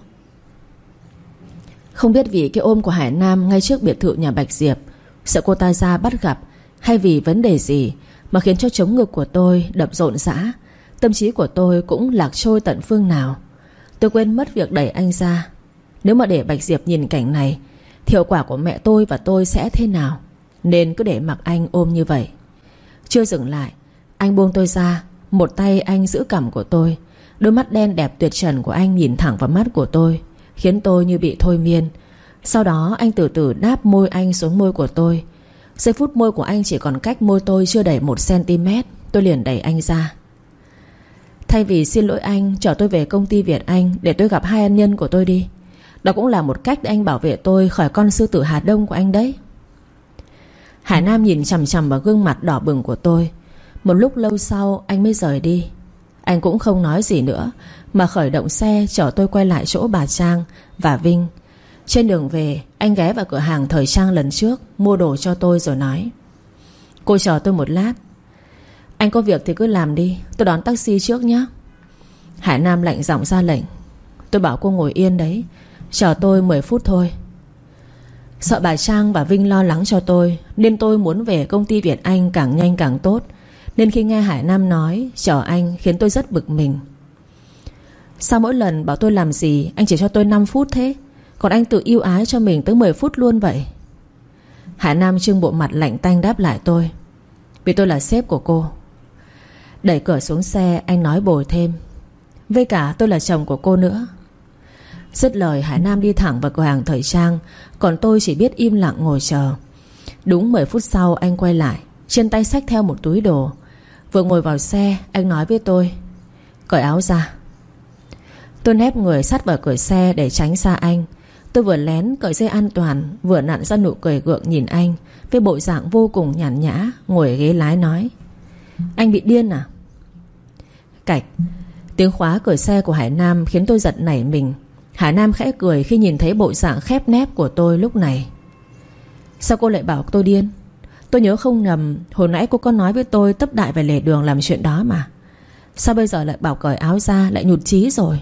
S1: Không biết vì cái ôm của Hải Nam ngay trước biệt thự nhà Bạch Diệp, sợ cô ta ra bắt gặp, hay vì vấn đề gì mà khiến cho trống ngực của tôi đập rộn rã. Tâm trí của tôi cũng lạc trôi tận phương nào. Tôi quên mất việc đẩy anh ra. Nếu mà để Bạch Diệp nhìn cảnh này thì hậu quả của mẹ tôi và tôi sẽ thế nào, nên cứ để mặc anh ôm như vậy. Chưa dừng lại, anh buông tôi ra. Một tay anh giữ cằm của tôi. Đôi mắt đen đẹp tuyệt trần của anh nhìn thẳng vào mắt của tôi, khiến tôi như bị thôi miên. Sau đó anh từ từ đáp môi anh xuống môi của tôi. Giây phút môi của anh chỉ còn cách môi tôi chưa đầy 1cm. Tôi liền đẩy anh ra. Thay vì xin lỗi anh, chở tôi về công ty Việt Anh để tôi gặp hai ân nhân của tôi đi. Đó cũng là một cách để anh bảo vệ tôi khỏi con sư tử Hà Đông của anh đấy. Hải Nam nhìn chằm chằm vào gương mặt đỏ bừng của tôi. Một lúc lâu sau anh mới rời đi. Anh cũng không nói gì nữa mà khởi động xe chở tôi quay lại chỗ bà Trang và Vinh. Trên đường về, anh ghé vào cửa hàng thời trang lần trước mua đồ cho tôi rồi nói: Cô chờ tôi một lát. Anh có việc thì cứ làm đi, tôi đón taxi trước nhé. Hải Nam lạnh giọng ra lệnh. Tôi bảo cô ngồi yên đấy, chờ tôi 10 phút thôi. Sợ bà Trang và Vinh lo lắng cho tôi, nên tôi muốn về công ty Việt Anh càng nhanh càng tốt. Nên khi nghe Hải Nam nói chờ anh khiến tôi rất bực mình. Sao mỗi lần bảo tôi làm gì anh chỉ cho tôi 5 phút thế, còn anh tự ưu ái cho mình tới 10 phút luôn vậy? Hải Nam trưng bộ mặt lạnh tanh đáp lại tôi: Vì tôi là sếp của cô. Đẩy cửa xuống xe, anh nói bồi thêm: Với cả tôi là chồng của cô nữa. Dứt lời, Hải Nam đi thẳng vào cửa hàng thời trang, còn tôi chỉ biết im lặng ngồi chờ. Đúng 10 phút sau anh quay lại, trên tay xách theo một túi đồ. Vừa ngồi vào xe, anh nói với tôi: Cởi áo ra. Tôi nép người sát vào cửa xe để tránh xa anh. Tôi vừa lén cởi dây an toàn, vừa nặn ra nụ cười gượng nhìn anh với bộ dạng vô cùng nhàn nhã, ngồi ở ghế lái nói: Anh bị điên à? Cạch. Tiếng khóa cửa xe của Hải Nam khiến tôi giật nảy mình. Hải Nam khẽ cười khi nhìn thấy bộ dạng khép nép của tôi lúc này. Sao cô lại bảo tôi điên? Tôi nhớ không nhầm, hồi nãy cô có nói với tôi tấp đại về lề đường làm chuyện đó mà. Sao bây giờ lại bảo cởi áo ra, lại nhụt chí rồi?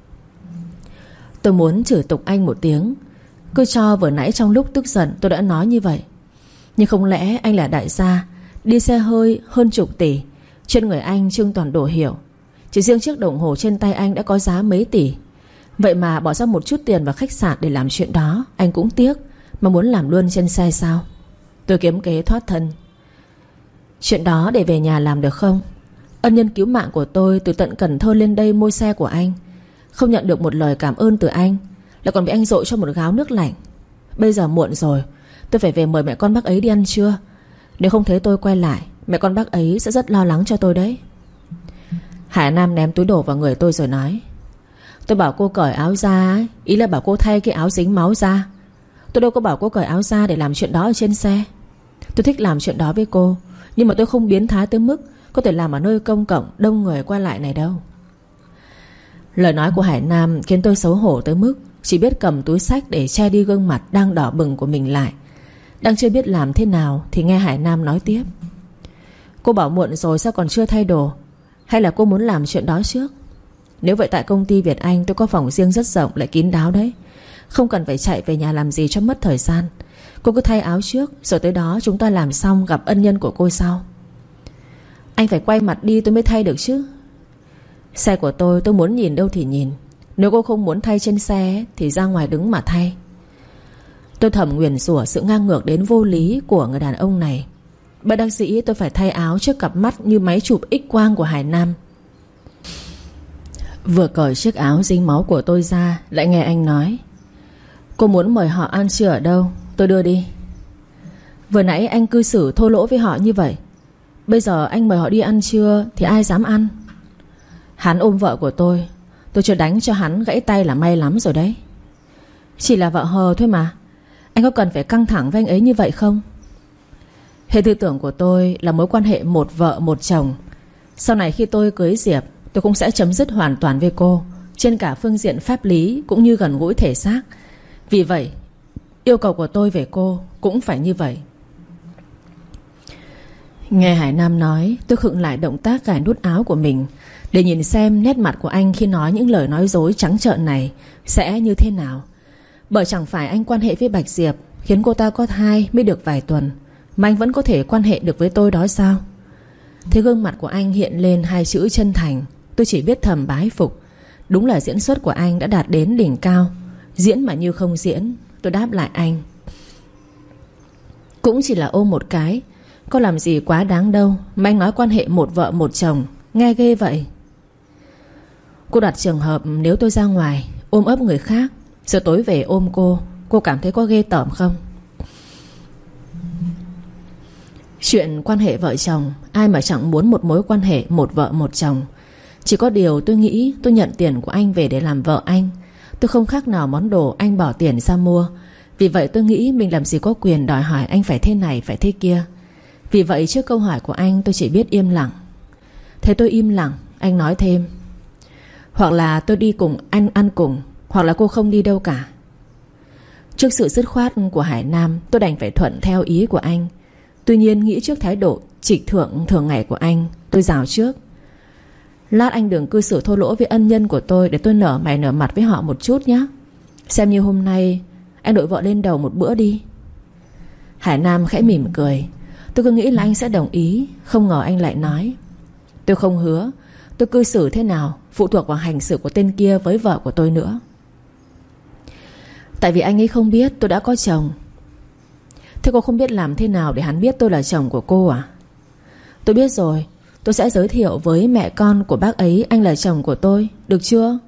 S1: Tôi muốn chửi tục anh một tiếng, cứ cho vừa nãy trong lúc tức giận tôi đã nói như vậy. Nhưng không lẽ anh là đại gia, đi xe hơi hơn chục tỷ, trên người anh trưng toàn đồ hiệu. Chỉ riêng chiếc đồng hồ trên tay anh đã có giá mấy tỷ. Vậy mà bỏ ra một chút tiền vào khách sạn để làm chuyện đó anh cũng tiếc, mà muốn làm luôn trên xe sao? Tôi kiếm kế thoát thân. Chuyện đó để về nhà làm được không? Ân nhân cứu mạng của tôi từ tận Cần Thơ lên đây mua xe của anh, không nhận được một lời cảm ơn từ anh, lại còn bị anh dội cho một gáo nước lạnh. Bây giờ muộn rồi, tôi phải về mời mẹ con bác ấy đi ăn trưa. Nếu không thấy tôi quay lại, mẹ con bác ấy sẽ rất lo lắng cho tôi đấy. Hải Nam ném túi đồ vào người tôi rồi nói: Tôi bảo cô cởi áo ra ấy, ý là bảo cô thay cái áo dính máu ra. Tôi đâu có bảo cô cởi áo ra để làm chuyện đó ở trên xe. Tôi thích làm chuyện đó với cô, nhưng mà tôi không biến thái tới mức có thể làm ở nơi công cộng đông người qua lại này đâu. Lời nói của Hải Nam khiến tôi xấu hổ tới mức chỉ biết cầm túi xách để che đi gương mặt đang đỏ bừng của mình lại. Đang chưa biết làm thế nào thì nghe Hải Nam nói tiếp: Cô bảo muộn rồi sao còn chưa thay đồ? Hay là cô muốn làm chuyện đó trước? Nếu vậy tại công ty Việt Anh tôi có phòng riêng rất rộng lại kín đáo đấy, không cần phải chạy về nhà làm gì cho mất thời gian. Cô cứ thay áo trước, rồi tới đó chúng ta làm xong gặp ân nhân của cô sau. Anh phải quay mặt đi tôi mới thay được chứ. Xe của tôi muốn nhìn đâu thì nhìn. Nếu cô không muốn thay trên xe thì ra ngoài đứng mà thay. Tôi thầm nguyền rủa sự ngang ngược đến vô lý của người đàn ông này. Bất đắc dĩ tôi phải thay áo trước cặp mắt như máy chụp X-quang của Hải Nam. Vừa cởi chiếc áo dính máu của tôi ra, lại nghe anh nói: Cô muốn mời họ ăn trưa ở đâu, tôi đưa đi. Vừa nãy anh cư xử thô lỗ với họ như vậy, bây giờ anh mời họ đi ăn trưa thì ai dám ăn? Hắn ôm vợ của tôi chưa đánh cho hắn gãy tay là may lắm rồi đấy. Chỉ là vợ hờ thôi mà, anh có cần phải căng thẳng với anh ấy như vậy không? Hệ tư tưởng của tôi là mối quan hệ một vợ một chồng. Sau này khi tôi cưới Diệp, tôi cũng sẽ chấm dứt hoàn toàn với cô, trên cả phương diện pháp lý cũng như gần gũi thể xác. Vì vậy yêu cầu của tôi về cô cũng phải như vậy. Nghe Hải Nam nói, tôi khựng lại động tác cài nút áo của mình để nhìn xem nét mặt của anh khi nói những lời nói dối trắng trợn này sẽ như thế nào. Bởi chẳng phải anh quan hệ với Bạch Diệp khiến cô ta có thai mới được vài tuần mà anh vẫn có thể quan hệ được với tôi đó sao? Thế gương mặt của anh hiện lên hai chữ chân thành. Tôi chỉ biết thầm bái phục. Đúng là diễn xuất của anh đã đạt đến đỉnh cao. Diễn mà như không diễn. Tôi đáp lại anh: cũng chỉ là ôm một cái, có làm gì quá đáng đâu mà anh nói quan hệ một vợ một chồng, nghe ghê vậy. Cô đặt trường hợp nếu tôi ra ngoài ôm ấp người khác rồi tối về ôm cô cảm thấy có ghê tởm không? Chuyện quan hệ vợ chồng, ai mà chẳng muốn một mối quan hệ một vợ một chồng. Chỉ có điều tôi nghĩ tôi nhận tiền của anh về để làm vợ anh. Tôi không khác nào món đồ anh bỏ tiền ra mua. Vì vậy tôi nghĩ mình làm gì có quyền đòi hỏi anh phải thế này phải thế kia. Vì vậy trước câu hỏi của anh tôi chỉ biết im lặng. Thế tôi im lặng. Anh nói thêm: hoặc là tôi đi cùng anh ăn cùng, hoặc là cô không đi đâu cả. Trước sự dứt khoát của Hải Nam, tôi đành phải thuận theo ý của anh. Tuy nhiên nghĩ trước thái độ trịch thượng thường ngày của anh, tôi rào trước: lát anh đừng cư xử thô lỗ với ân nhân của tôi, để tôi nở mày nở mặt với họ một chút nhé. Xem như hôm nay anh đội vợ lên đầu một bữa đi. Hải Nam khẽ mỉm cười. Tôi cứ nghĩ là anh sẽ đồng ý, không ngờ anh lại nói: tôi không hứa. Tôi cư xử thế nào phụ thuộc vào hành xử của tên kia với vợ của tôi nữa. Tại vì anh ấy không biết tôi đã có chồng. Thế cô không biết làm thế nào để hắn biết tôi là chồng của cô à? Tôi biết rồi. Tôi sẽ giới thiệu với mẹ con của bác ấy anh là chồng của tôi, được chưa?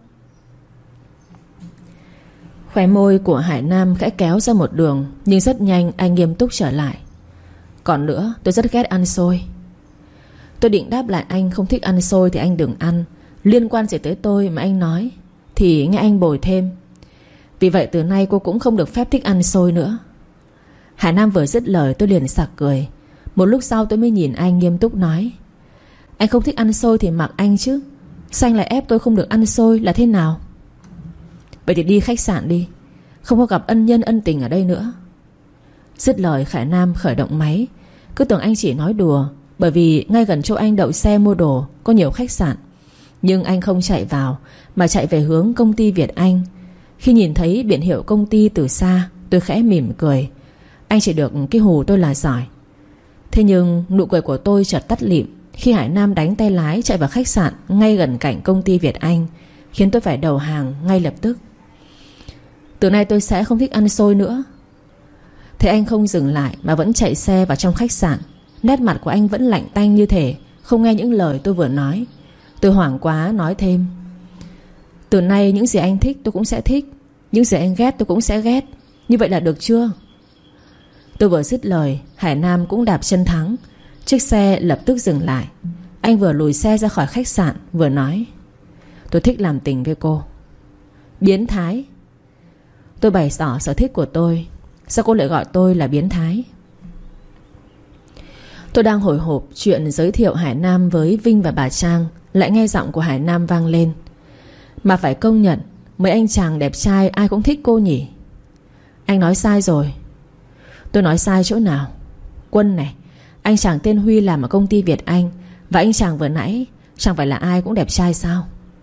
S1: Khóe môi của Hải Nam khẽ kéo ra một đường, nhưng rất nhanh anh nghiêm túc trở lại: còn nữa, tôi rất ghét ăn xôi. Tôi định đáp lại anh không thích ăn xôi thì anh đừng ăn. Liên quan gì tới tôi mà anh nói. Thì nghe anh bồi thêm: vì vậy từ nay cô cũng không được phép thích ăn xôi nữa. Hải Nam vừa dứt lời tôi liền sặc cười. Một lúc sau tôi mới nhìn anh nghiêm túc nói: anh không thích ăn xôi thì mặc anh chứ. Sao anh lại ép tôi không được ăn xôi là thế nào? Vậy thì đi khách sạn đi, không có gặp ân nhân ân tình ở đây nữa. Dứt lời Hải Nam khởi động máy. Cứ tưởng anh chỉ nói đùa, bởi vì ngay gần chỗ anh đậu xe mua đồ có nhiều khách sạn. Nhưng anh không chạy vào mà chạy về hướng công ty Việt Anh. Khi nhìn thấy biển hiệu công ty từ xa, tôi khẽ mỉm cười. Anh chỉ được cái hù tôi là giỏi. Thế nhưng nụ cười của tôi chợt tắt lịm khi Hải Nam đánh tay lái chạy vào khách sạn ngay gần cạnh công ty Việt Anh, khiến tôi phải đầu hàng ngay lập tức. Từ nay tôi sẽ không thích ăn xôi nữa. Thế anh không dừng lại mà vẫn chạy xe vào trong khách sạn. Nét mặt của anh vẫn lạnh tanh như thể không nghe những lời tôi vừa nói. Tôi hoảng quá nói thêm: từ nay những gì anh thích tôi cũng sẽ thích, những gì anh ghét tôi cũng sẽ ghét. Như vậy là được chưa? Tôi vừa dứt lời, Hải Nam cũng đạp chân thắng. Chiếc xe lập tức dừng lại. Anh vừa lùi xe ra khỏi khách sạn vừa nói: tôi thích làm tình với cô. Biến thái? Tôi bày tỏ sở thích của tôi. Sao cô lại gọi tôi là biến thái? Tôi đang hồi hộp chuyện giới thiệu Hải Nam với Vinh và bà Trang, lại nghe giọng của Hải Nam vang lên: mà phải công nhận mấy anh chàng đẹp trai ai cũng thích cô nhỉ? Anh nói sai rồi. Tôi nói sai chỗ nào? Quân này, anh chàng tên Huy làm ở công ty Việt Anh, và anh chàng vừa nãy chẳng phải là ai cũng đẹp trai sao?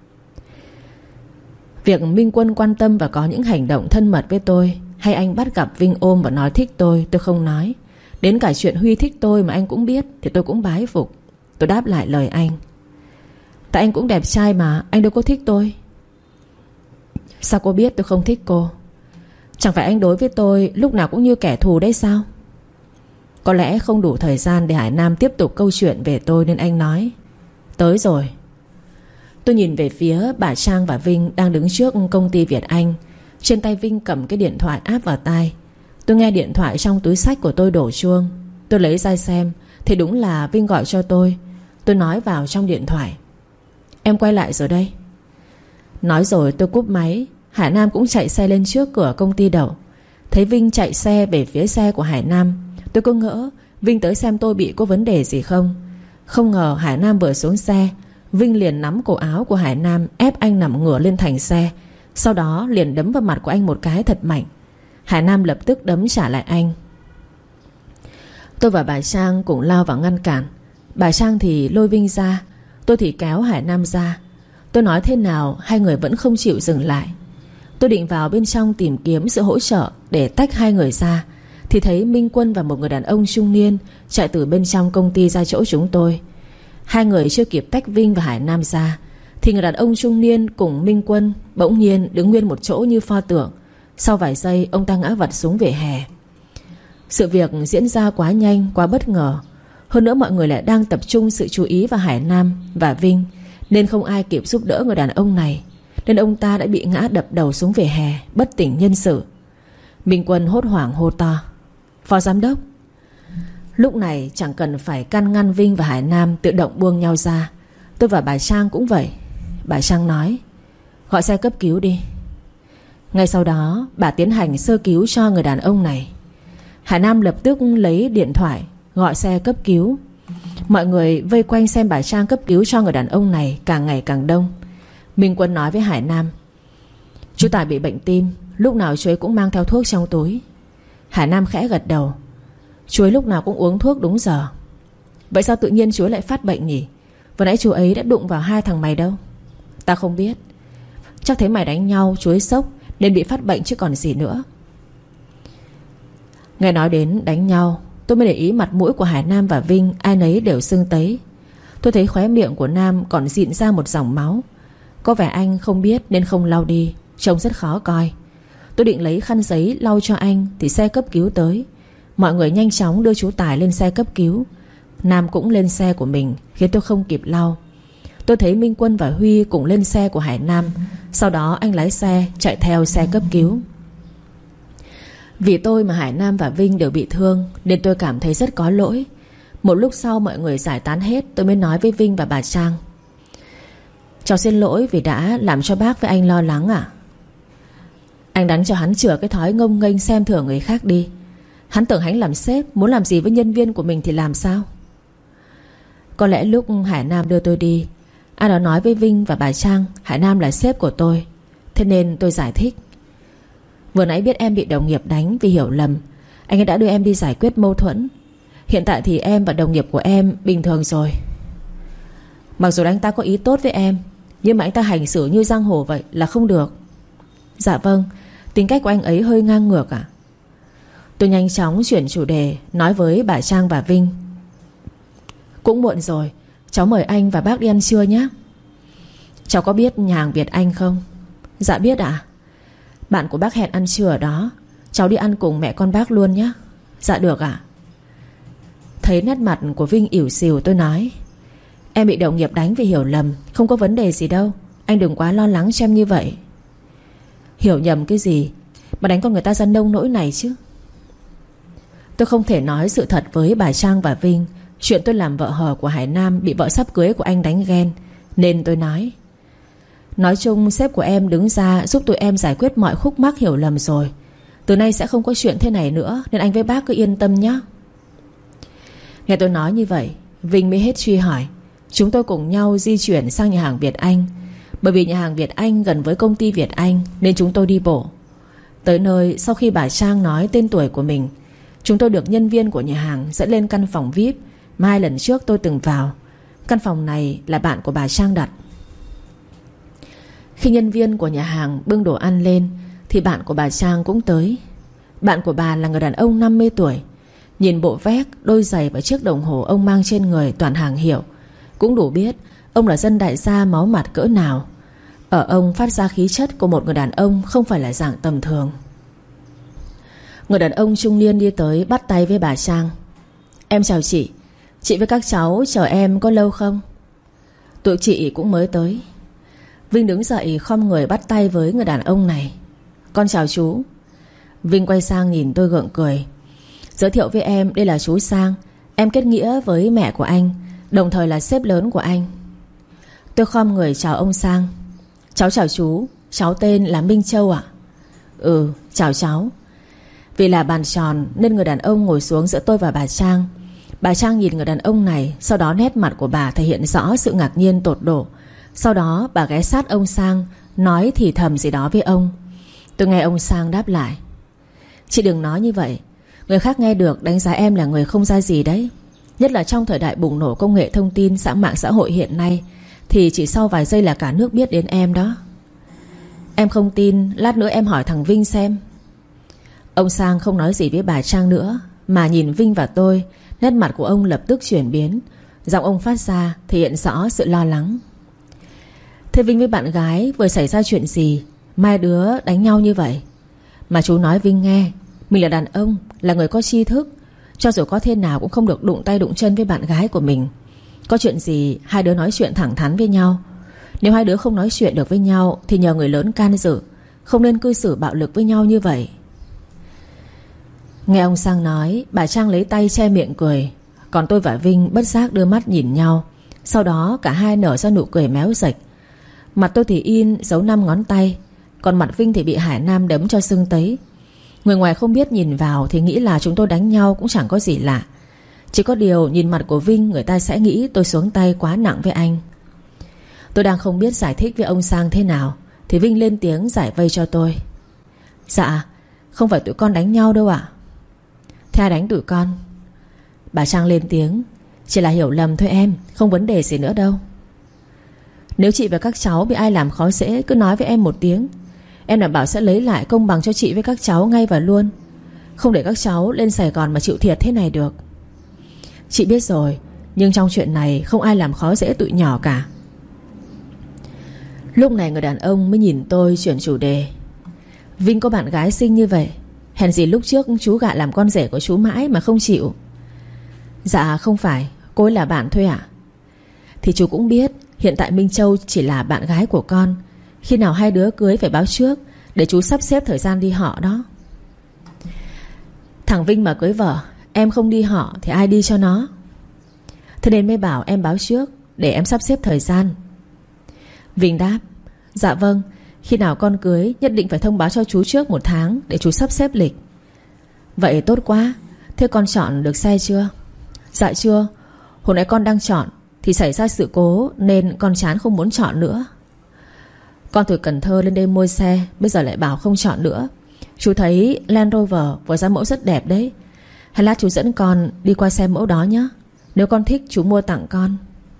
S1: Việc Minh Quân quan tâm và có những hành động thân mật với tôi, hay anh bắt gặp Vinh ôm và nói thích tôi không nói. Đến cả chuyện Huy thích tôi mà anh cũng biết thì tôi cũng bái phục. Tôi đáp lại lời anh: tại anh cũng đẹp trai mà, anh đâu có thích tôi. Sao cô biết tôi không thích cô? Chẳng phải anh đối với tôi lúc nào cũng như kẻ thù đấy sao? Có lẽ không đủ thời gian để Hải Nam tiếp tục câu chuyện về tôi nên anh nói: tới rồi. Tôi nhìn về phía bà Trang và Vinh đang đứng trước công ty Việt Anh. Trên tay Vinh cầm cái điện thoại áp vào tai. Tôi nghe điện thoại trong túi xách của tôi đổ chuông. Tôi lấy ra xem thì đúng là Vinh gọi cho tôi. Tôi nói vào trong điện thoại: em quay lại rồi đây. Nói rồi tôi cúp máy. Hải Nam cũng chạy xe lên trước cửa công ty đậu. Thấy Vinh chạy xe về phía xe của Hải Nam, tôi cứ ngỡ Vinh tới xem tôi bị có vấn đề gì không. Không ngờ Hải Nam vừa xuống xe, Vinh liền nắm cổ áo của Hải Nam ép anh nằm ngửa lên thành xe. Sau đó liền đấm vào mặt của anh một cái thật mạnh. Hải Nam lập tức đấm trả lại anh. Tôi và bà Trang cùng lao vào ngăn cản. Bà Trang thì lôi Vinh ra, tôi thì kéo Hải Nam ra. Tôi nói thế nào hai người vẫn không chịu dừng lại. Tôi định vào bên trong tìm kiếm sự hỗ trợ để tách hai người ra, thì thấy Minh Quân và một người đàn ông trung niên chạy từ bên trong công ty ra chỗ chúng tôi. Hai người chưa kịp tách Vinh và Hải Nam ra thì người đàn ông trung niên cùng Minh Quân bỗng nhiên đứng nguyên một chỗ như pho tượng. Sau vài giây ông ta ngã vật xuống vỉa hè. Sự việc diễn ra quá nhanh, quá bất ngờ. Hơn nữa mọi người lại đang tập trung sự chú ý vào Hải Nam và Vinh, nên không ai kịp giúp đỡ người đàn ông này, nên ông ta đã bị ngã đập đầu xuống vỉa hè, bất tỉnh nhân sự. Minh Quân hốt hoảng hô to: "Phó giám đốc!" Lúc này chẳng cần phải can ngăn Vinh và Hải Nam tự động buông nhau ra. Tôi và bà Trang cũng vậy. Bà Trang nói: "Gọi xe cấp cứu đi." Ngay sau đó bà tiến hành sơ cứu cho người đàn ông này. Hải Nam lập tức lấy điện thoại gọi xe cấp cứu. Mọi người vây quanh xem bà Trang cấp cứu cho người đàn ông này càng ngày càng đông. Minh Quân nói với Hải Nam: "Chú Tài bị bệnh tim, lúc nào chú ấy cũng mang theo thuốc trong túi." Hải Nam khẽ gật đầu: "Chú ấy lúc nào cũng uống thuốc đúng giờ." "Vậy sao tự nhiên chú ấy lại phát bệnh nhỉ? Vừa nãy chú ấy đã đụng vào hai thằng mày đâu?" "Ta không biết. Chắc thấy mày đánh nhau chú ấy sốc nên bị phát bệnh chứ còn gì nữa." Nghe nói đến đánh nhau, tôi mới để ý mặt mũi của Hải Nam và Vinh ai nấy đều sưng tấy. Tôi thấy khóe miệng của Nam còn dịn ra một dòng máu. Có vẻ anh không biết nên không lau đi, trông rất khó coi. Tôi định lấy khăn giấy lau cho anh thì xe cấp cứu tới. Mọi người nhanh chóng đưa chú Tài lên xe cấp cứu. Nam cũng lên xe của mình khiến tôi không kịp lau. Tôi thấy Minh Quân và Huy cùng lên xe của Hải Nam. Sau đó anh lái xe chạy theo xe cấp cứu. Vì tôi mà Hải Nam và Vinh đều bị thương nên tôi cảm thấy rất có lỗi. Một lúc sau mọi người giải tán hết, tôi mới nói với Vinh và bà Trang: "Cháu xin lỗi vì đã làm cho bác với anh lo lắng ạ." "Anh đánh cho hắn chữa cái thói ngông nghênh xem thường người khác đi. Hắn tưởng hắn làm sếp, muốn làm gì với nhân viên của mình thì làm sao?" Có lẽ lúc Hải Nam đưa tôi đi, ai đó nói với Vinh và bà Trang Hải Nam là sếp của tôi. Thế nên tôi giải thích: "Vừa nãy biết em bị đồng nghiệp đánh vì hiểu lầm, anh ấy đã đưa em đi giải quyết mâu thuẫn. Hiện tại thì em và đồng nghiệp của em bình thường rồi. Mặc dù anh ta có ý tốt với em, nhưng mà anh ta hành xử như giang hồ vậy là không được." "Dạ vâng, tính cách của anh ấy hơi ngang ngược ạ." Tôi nhanh chóng chuyển chủ đề, nói với bà Trang và Vinh: "Cũng muộn rồi, cháu mời anh và bác đi ăn trưa nhé." "Cháu có biết nhà hàng Việt Anh không?" "Dạ biết ạ." "Bạn của bác hẹn ăn trưa ở đó, cháu đi ăn cùng mẹ con bác luôn nhé." "Dạ được ạ." Thấy nét mặt của Vinh ỉu xìu, tôi nói: "Em bị đồng nghiệp đánh vì hiểu lầm, không có vấn đề gì đâu. Anh đừng quá lo lắng cho em như vậy." "Hiểu nhầm cái gì mà đánh con người ta ra nông nỗi này chứ?" Tôi không thể nói sự thật với bà Trang và Vinh chuyện tôi làm vợ hờ của Hải Nam bị vợ sắp cưới của anh đánh ghen, nên tôi nói chung sếp của em đứng ra giúp tụi em giải quyết mọi khúc mắc hiểu lầm rồi. Từ nay sẽ không có chuyện thế này nữa, nên anh với bác cứ yên tâm nhé. Nghe tôi nói như vậy, Vinh mới hết truy hỏi. Chúng tôi cùng nhau di chuyển sang nhà hàng Việt Anh. Bởi vì nhà hàng Việt Anh gần với công ty Việt Anh nên chúng tôi đi bộ. Tới nơi, sau khi bà Trang nói tên tuổi của mình, chúng tôi được nhân viên của nhà hàng dẫn lên căn phòng VIP mà 2 lần trước tôi từng vào. Căn phòng này là bạn của bà Trang đặt. Khi nhân viên của nhà hàng bưng đồ ăn lên thì bạn của bà Trang cũng tới. Bạn của bà là người đàn ông 50 tuổi. Nhìn bộ vest, đôi giày và chiếc đồng hồ ông mang trên người toàn hàng hiệu, cũng đủ biết ông là dân đại gia máu mặt cỡ nào. Ở ông phát ra khí chất của một người đàn ông không phải là dạng tầm thường. Người đàn ông trung niên đi tới bắt tay với bà Trang. "Em chào chị. Chị với các cháu chờ em có lâu không?" "Tụi chị cũng mới tới." Vinh đứng dậy khom người bắt tay với người đàn ông này. "Con chào chú." Vinh quay sang nhìn tôi gượng cười. "Giới thiệu với em, đây là chú Sang. Em kết nghĩa với mẹ của anh, đồng thời là sếp lớn của anh." Tôi khom người chào ông Sang. "Cháu chào chú, cháu tên là Minh Châu ạ." "Ừ, chào cháu." Vì là bàn tròn nên người đàn ông ngồi xuống giữa tôi và bà Trang. Bà Trang nhìn người đàn ông này, sau đó nét mặt của bà thể hiện rõ sự ngạc nhiên tột độ. Sau đó bà ghé sát ông Sang, nói thì thầm gì đó với ông. Tôi nghe ông Sang đáp lại: "Chị đừng nói như vậy. Người khác nghe được đánh giá em là người không ra gì đấy. Nhất là trong thời đại bùng nổ công nghệ thông tin, mạng xã hội hiện nay, thì chỉ sau vài giây là cả nước biết đến em đó. Em không tin, lát nữa em hỏi thằng Vinh xem. Ông Sang không nói gì với bà Trang nữa, mà nhìn Vinh và tôi. Nét mặt của ông lập tức chuyển biến, giọng ông phát ra thể hiện rõ sự lo lắng. Thế Vinh với bạn gái vừa xảy ra chuyện gì mai đứa đánh nhau như vậy? Mà chú nói Vinh nghe, mình là đàn ông, là người có tri thức, cho dù có thế nào cũng không được đụng tay đụng chân với bạn gái của mình. Có chuyện gì hai đứa nói chuyện thẳng thắn với nhau. Nếu hai đứa không nói chuyện được với nhau thì nhờ người lớn can dự, không nên cư xử bạo lực với nhau như vậy. Nghe ông Sang nói, bà Trang lấy tay che miệng cười. Còn tôi và Vinh bất giác đưa mắt nhìn nhau. Sau đó cả hai nở ra nụ cười méo sạch. Mặt tôi thì in dấu 5 ngón tay, còn mặt Vinh thì bị Hải Nam đấm cho sưng tấy. Người ngoài không biết nhìn vào thì nghĩ là chúng tôi đánh nhau cũng chẳng có gì lạ. Chỉ có điều nhìn mặt của Vinh, người ta sẽ nghĩ tôi xuống tay quá nặng với anh. Tôi đang không biết giải thích với ông Sang thế nào thì Vinh lên tiếng giải vây cho tôi. Dạ, không phải tụi con đánh nhau đâu ạ. Thế ai đánh tụi con? Bà Trang lên tiếng. Chỉ là hiểu lầm thôi em, không vấn đề gì nữa đâu. Nếu chị và các cháu bị ai làm khó dễ, cứ nói với em một tiếng. Em đảm bảo sẽ lấy lại công bằng cho chị với các cháu ngay và luôn. Không để các cháu lên Sài Gòn mà chịu thiệt thế này được. Chị biết rồi, nhưng trong chuyện này không ai làm khó dễ tụi nhỏ cả. Lúc này người đàn ông mới nhìn tôi chuyển chủ đề. Vinh có bạn gái xinh như vậy, hèn gì lúc trước chú gạ làm con rể của chú mãi mà không chịu. Dạ không phải, cô ấy là bạn thôi ạ. Thì chú cũng biết hiện tại Minh Châu chỉ là bạn gái của con. Khi nào hai đứa cưới phải báo trước, để chú sắp xếp thời gian đi họ đó. Thằng Vinh mà cưới vợ, em không đi họ thì ai đi cho nó. Thế nên mới bảo em báo trước, để em sắp xếp thời gian. Vinh đáp. Dạ vâng, khi nào con cưới nhất định phải thông báo cho chú trước 1 tháng, để chú sắp xếp lịch. Vậy tốt quá. Thế con chọn được xe chưa? Dạ chưa. Hồi nãy con đang chọn thì xảy ra sự cố, nên con chán không muốn chọn nữa. Con từ Cần Thơ lên đây mua xe, bây giờ lại bảo không chọn nữa. Chú thấy Land Rover vừa ra mẫu rất đẹp đấy. Hay lát chú dẫn con đi qua xem mẫu đó nhé. Nếu con thích chú mua tặng con.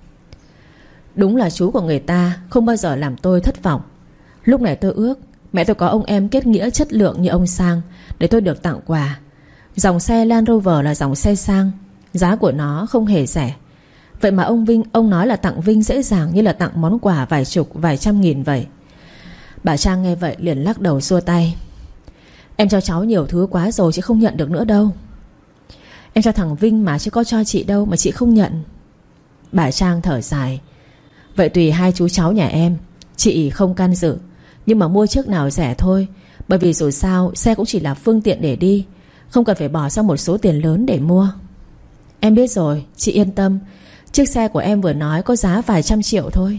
S1: Đúng là chú của người ta không bao giờ làm tôi thất vọng. Lúc này tôi ước mẹ tôi có ông em kết nghĩa chất lượng như ông Sang, để tôi được tặng quà. Dòng xe Land Rover là dòng xe sang, giá của nó không hề rẻ. Vậy mà ông Vinh, ông nói là tặng Vinh dễ dàng như là tặng món quà vài chục, vài trăm nghìn vậy. Bà Trang nghe vậy liền lắc đầu xua tay. Em cho cháu nhiều thứ quá rồi, chị không nhận được nữa đâu. Em cho thằng Vinh mà chứ có cho chị đâu mà chị không nhận. Bà Trang thở dài. Vậy tùy hai chú cháu nhà em, chị không can dự. Nhưng mà mua chiếc nào rẻ thôi. Bởi vì dù sao xe cũng chỉ là phương tiện để đi, không cần phải bỏ ra một số tiền lớn để mua. Em biết rồi, chị yên tâm. Chiếc xe của em vừa nói có giá vài trăm triệu thôi.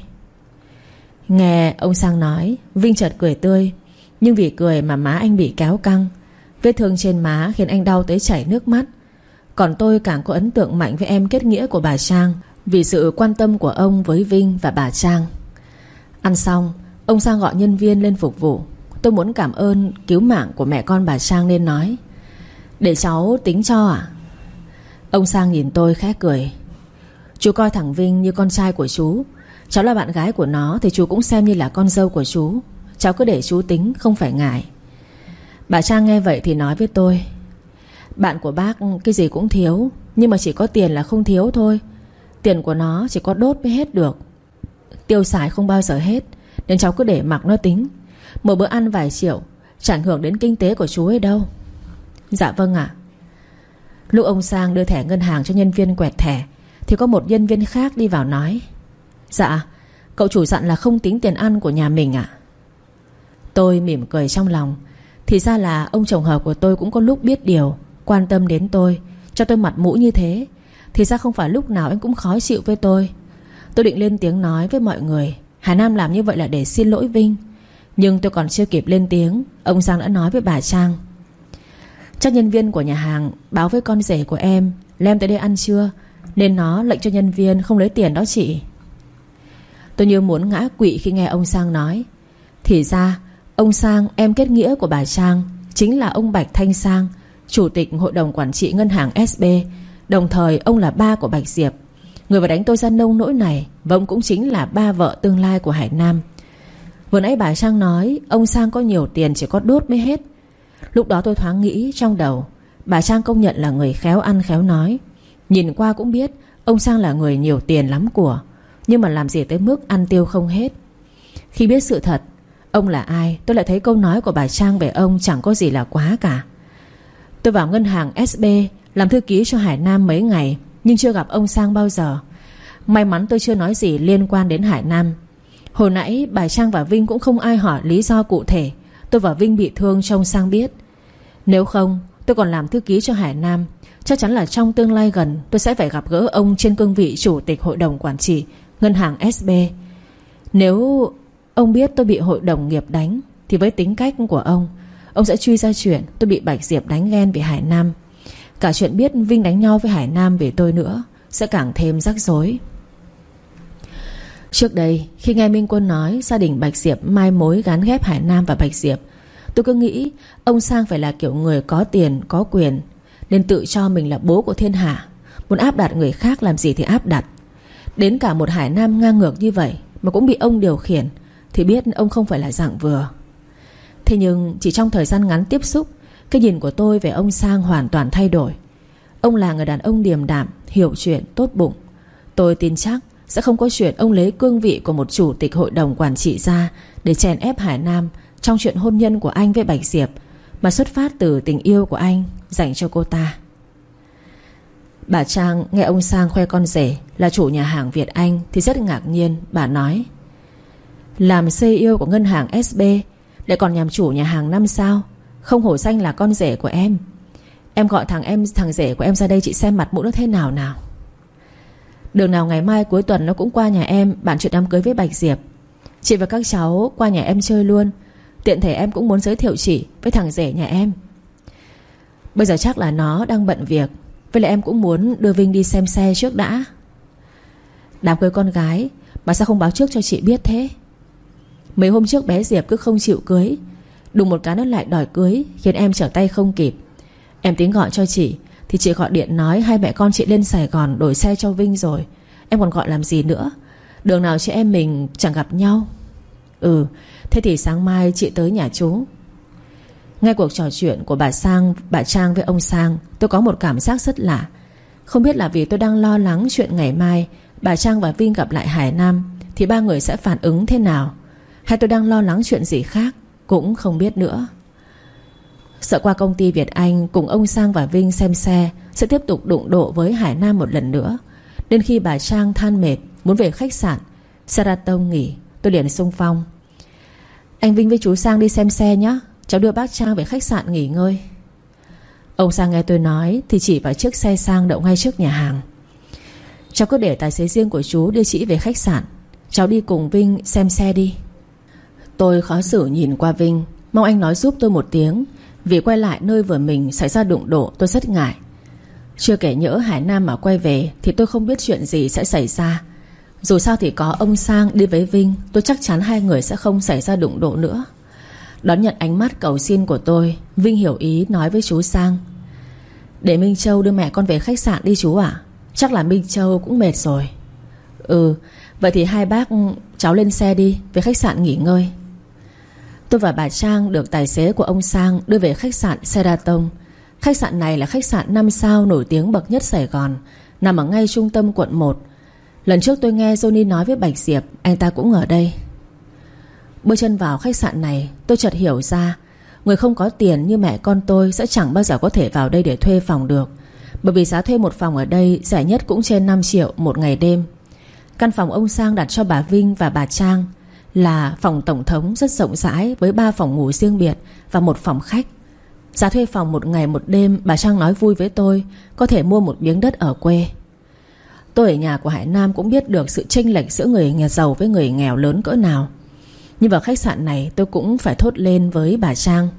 S1: Nghe ông Sang nói, Vinh chợt cười tươi. Nhưng vì cười mà má anh bị kéo căng. Vết thương trên má khiến anh đau tới chảy nước mắt. Còn tôi càng có ấn tượng mạnh với em kết nghĩa của bà Trang, vì sự quan tâm của ông với Vinh và bà Trang. Ăn xong, ông Sang gọi nhân viên lên phục vụ. Tôi muốn cảm ơn cứu mạng của mẹ con bà Trang nên nói. Để cháu tính cho ạ. Ông Sang nhìn tôi khẽ cười. Chú coi thằng Vinh như con trai của chú. Cháu là bạn gái của nó thì chú cũng xem như là con dâu của chú. Cháu cứ để chú tính, không phải ngại. Bà Trang nghe vậy thì nói với tôi. Bạn của bác cái gì cũng thiếu, nhưng mà chỉ có tiền là không thiếu thôi. Tiền của nó chỉ có đốt mới hết được. Tiêu xài không bao giờ hết, nên cháu cứ để mặc nó tính. Một bữa ăn vài triệu chẳng ảnh hưởng đến kinh tế của chú ấy đâu. Dạ vâng ạ. Lúc ông Sang đưa thẻ ngân hàng cho nhân viên quẹt thẻ thì có một nhân viên khác đi vào nói. Dạ, cậu chủ dặn là không tính tiền ăn của nhà mình ạ. Tôi mỉm cười trong lòng. Thì ra là ông chồng hợp của tôi cũng có lúc biết điều, quan tâm đến tôi, cho tôi mặt mũi như thế. Thì ra không phải lúc nào anh cũng khó chịu với tôi. Tôi định lên tiếng nói với mọi người Hải Nam làm như vậy là để xin lỗi Vinh. Nhưng tôi còn chưa kịp lên tiếng, ông Giang đã nói với bà Trang. Chắc nhân viên của nhà hàng báo với con rể của em là em tới đây ăn trưa, nên nó lệnh cho nhân viên không lấy tiền đó chị. Tôi như muốn ngã quỵ khi nghe ông Sang nói. Thì ra ông Sang, em kết nghĩa của bà Trang, chính là ông Bạch Thanh Sang, Chủ tịch hội đồng quản trị ngân hàng SB. Đồng thời ông là ba của Bạch Diệp, người vừa đánh tôi ra nông nỗi này. Và ông cũng chính là ba vợ tương lai của Hải Nam. Vừa nãy bà Trang nói ông Sang có nhiều tiền chỉ có đốt mới hết. Lúc đó tôi thoáng nghĩ trong đầu, bà Trang công nhận là người khéo ăn khéo nói. Nhìn qua cũng biết ông Sang là người nhiều tiền lắm của, nhưng mà làm gì tới mức ăn tiêu không hết. Khi biết sự thật ông là ai, tôi lại thấy câu nói của bà Trang về ông chẳng có gì là quá cả. Tôi vào ngân hàng SB làm thư ký cho Hải Nam mấy ngày, nhưng chưa gặp ông Sang bao giờ. May mắn tôi chưa nói gì liên quan đến Hải Nam. Hồi nãy bà Trang và Vinh cũng không ai hỏi lý do cụ thể tôi và Vinh bị thương cho ông Sang biết. Nếu không tôi còn làm thư ký cho Hải Nam, chắc chắn là trong tương lai gần tôi sẽ phải gặp gỡ ông trên cương vị chủ tịch hội đồng quản trị ngân hàng SB. Nếu ông biết tôi bị hội đồng nghiệp đánh, thì với tính cách của ông sẽ truy ra chuyện tôi bị Bạch Diệp đánh ghen vì Hải Nam. Cả chuyện biết Vinh đánh nhau với Hải Nam vì tôi nữa sẽ càng thêm rắc rối. Trước đây khi nghe Minh Quân nói gia đình Bạch Diệp mai mối gán ghép Hải Nam và Bạch Diệp, tôi cứ nghĩ ông Sang phải là kiểu người có tiền có quyền, nên tự cho mình là bố của thiên hạ, muốn áp đặt người khác làm gì thì áp đặt. Đến cả một Hải Nam ngang ngược như vậy mà cũng bị ông điều khiển, thì biết ông không phải là dạng vừa. Thế nhưng chỉ trong thời gian ngắn tiếp xúc, cái nhìn của tôi về ông Sang hoàn toàn thay đổi. Ông là người đàn ông điềm đạm, hiểu chuyện, tốt bụng. Tôi tin chắc sẽ không có chuyện ông lấy cương vị của một chủ tịch hội đồng quản trị ra để chèn ép Hải Nam trong chuyện hôn nhân của anh với Bạch Diệp, mà xuất phát từ tình yêu của anh dành cho cô ta. Bà Trang nghe ông Sang khoe con rể là chủ nhà hàng Việt Anh thì rất ngạc nhiên. Bà nói: làm CEO của ngân hàng SB lại còn nhằm chủ nhà hàng 5 sao, không hổ danh là con rể của em. Em gọi thằng rể của em ra đây chị xem mặt mũi nó thế nào nào. Đường nào ngày mai cuối tuần nó cũng qua nhà em bàn chuyện đám cưới với Bạch Diệp. Chị và các cháu qua nhà em chơi luôn. Tiện thể em cũng muốn giới thiệu chị với thằng rể nhà em. Bây giờ chắc là nó đang bận việc, với lại em cũng muốn đưa Vinh đi xem xe trước đã. Đám cưới con gái mà sao không báo trước cho chị biết thế? Mấy hôm trước bé Diệp cứ không chịu cưới, đùng một cái nó lại đòi cưới, khiến em trở tay không kịp. Em tính gọi cho chị thì chị gọi điện nói hai mẹ con chị lên Sài Gòn đổi xe cho Vinh rồi. Em còn gọi làm gì nữa? Đường nào chị em mình chẳng gặp nhau. Thế thì sáng mai chị tới nhà chú. Nghe cuộc trò chuyện của bà Trang với ông Sang, tôi có một cảm giác rất lạ. Không biết là vì tôi đang lo lắng chuyện ngày mai bà Trang và Vinh gặp lại Hải Nam thì ba người sẽ phản ứng thế nào, hay tôi đang lo lắng chuyện gì khác cũng không biết nữa. Sợ qua công ty Việt Anh cùng ông Sang và Vinh xem xe sẽ tiếp tục đụng độ với Hải Nam một lần nữa, nên khi bà Trang than mệt muốn về khách sạn Sheraton nghỉ, tôi liền xung phong: anh Vinh với chú Sang đi xem xe nhé, cháu đưa bác Trang về khách sạn nghỉ ngơi. Ông Sang nghe tôi nói thì chỉ vào chiếc xe sang đậu ngay trước nhà hàng: cháu cứ để tài xế riêng của chú đưa chị về khách sạn, cháu đi cùng Vinh xem xe đi. Tôi khó xử nhìn qua Vinh, mong anh nói giúp tôi một tiếng, vì quay lại nơi vừa mình xảy ra đụng độ tôi rất ngại. Chưa kể nhỡ Hải Nam mà quay về thì tôi không biết chuyện gì sẽ xảy ra. Dù sao thì có ông Sang đi với Vinh, tôi chắc chắn hai người sẽ không xảy ra đụng độ nữa. Đón nhận ánh mắt cầu xin của tôi, Vinh hiểu ý nói với chú Sang: để Minh Châu đưa mẹ con về khách sạn đi chú ạ. Chắc là Minh Châu cũng mệt rồi. Vậy thì hai bác cháu lên xe đi, về khách sạn nghỉ ngơi. Tôi và bà Trang được tài xế của ông Sang đưa về khách sạn Sheraton. Khách sạn này là khách sạn 5 sao nổi tiếng bậc nhất Sài Gòn, nằm ở ngay trung tâm quận 1. Lần trước tôi nghe Johnny nói với Bạch Diệp anh ta cũng ở đây. Bước chân vào khách sạn này, tôi chợt hiểu ra người không có tiền như mẹ con tôi sẽ chẳng bao giờ có thể vào đây để thuê phòng được. Bởi vì giá thuê một phòng ở đây rẻ nhất cũng trên 5 triệu một ngày đêm. Căn phòng ông Sang đặt cho bà Vinh và bà Trang là phòng tổng thống rất rộng rãi, với 3 phòng ngủ riêng biệt và một phòng khách. Giá thuê phòng một ngày một đêm bà Trang nói vui với tôi có thể mua một miếng đất ở quê. Tôi ở nhà của Hải Nam cũng biết được sự chênh lệch giữa người nhà giàu với người nghèo lớn cỡ nào. Nhưng vào khách sạn này tôi cũng phải thốt lên với bà Trang: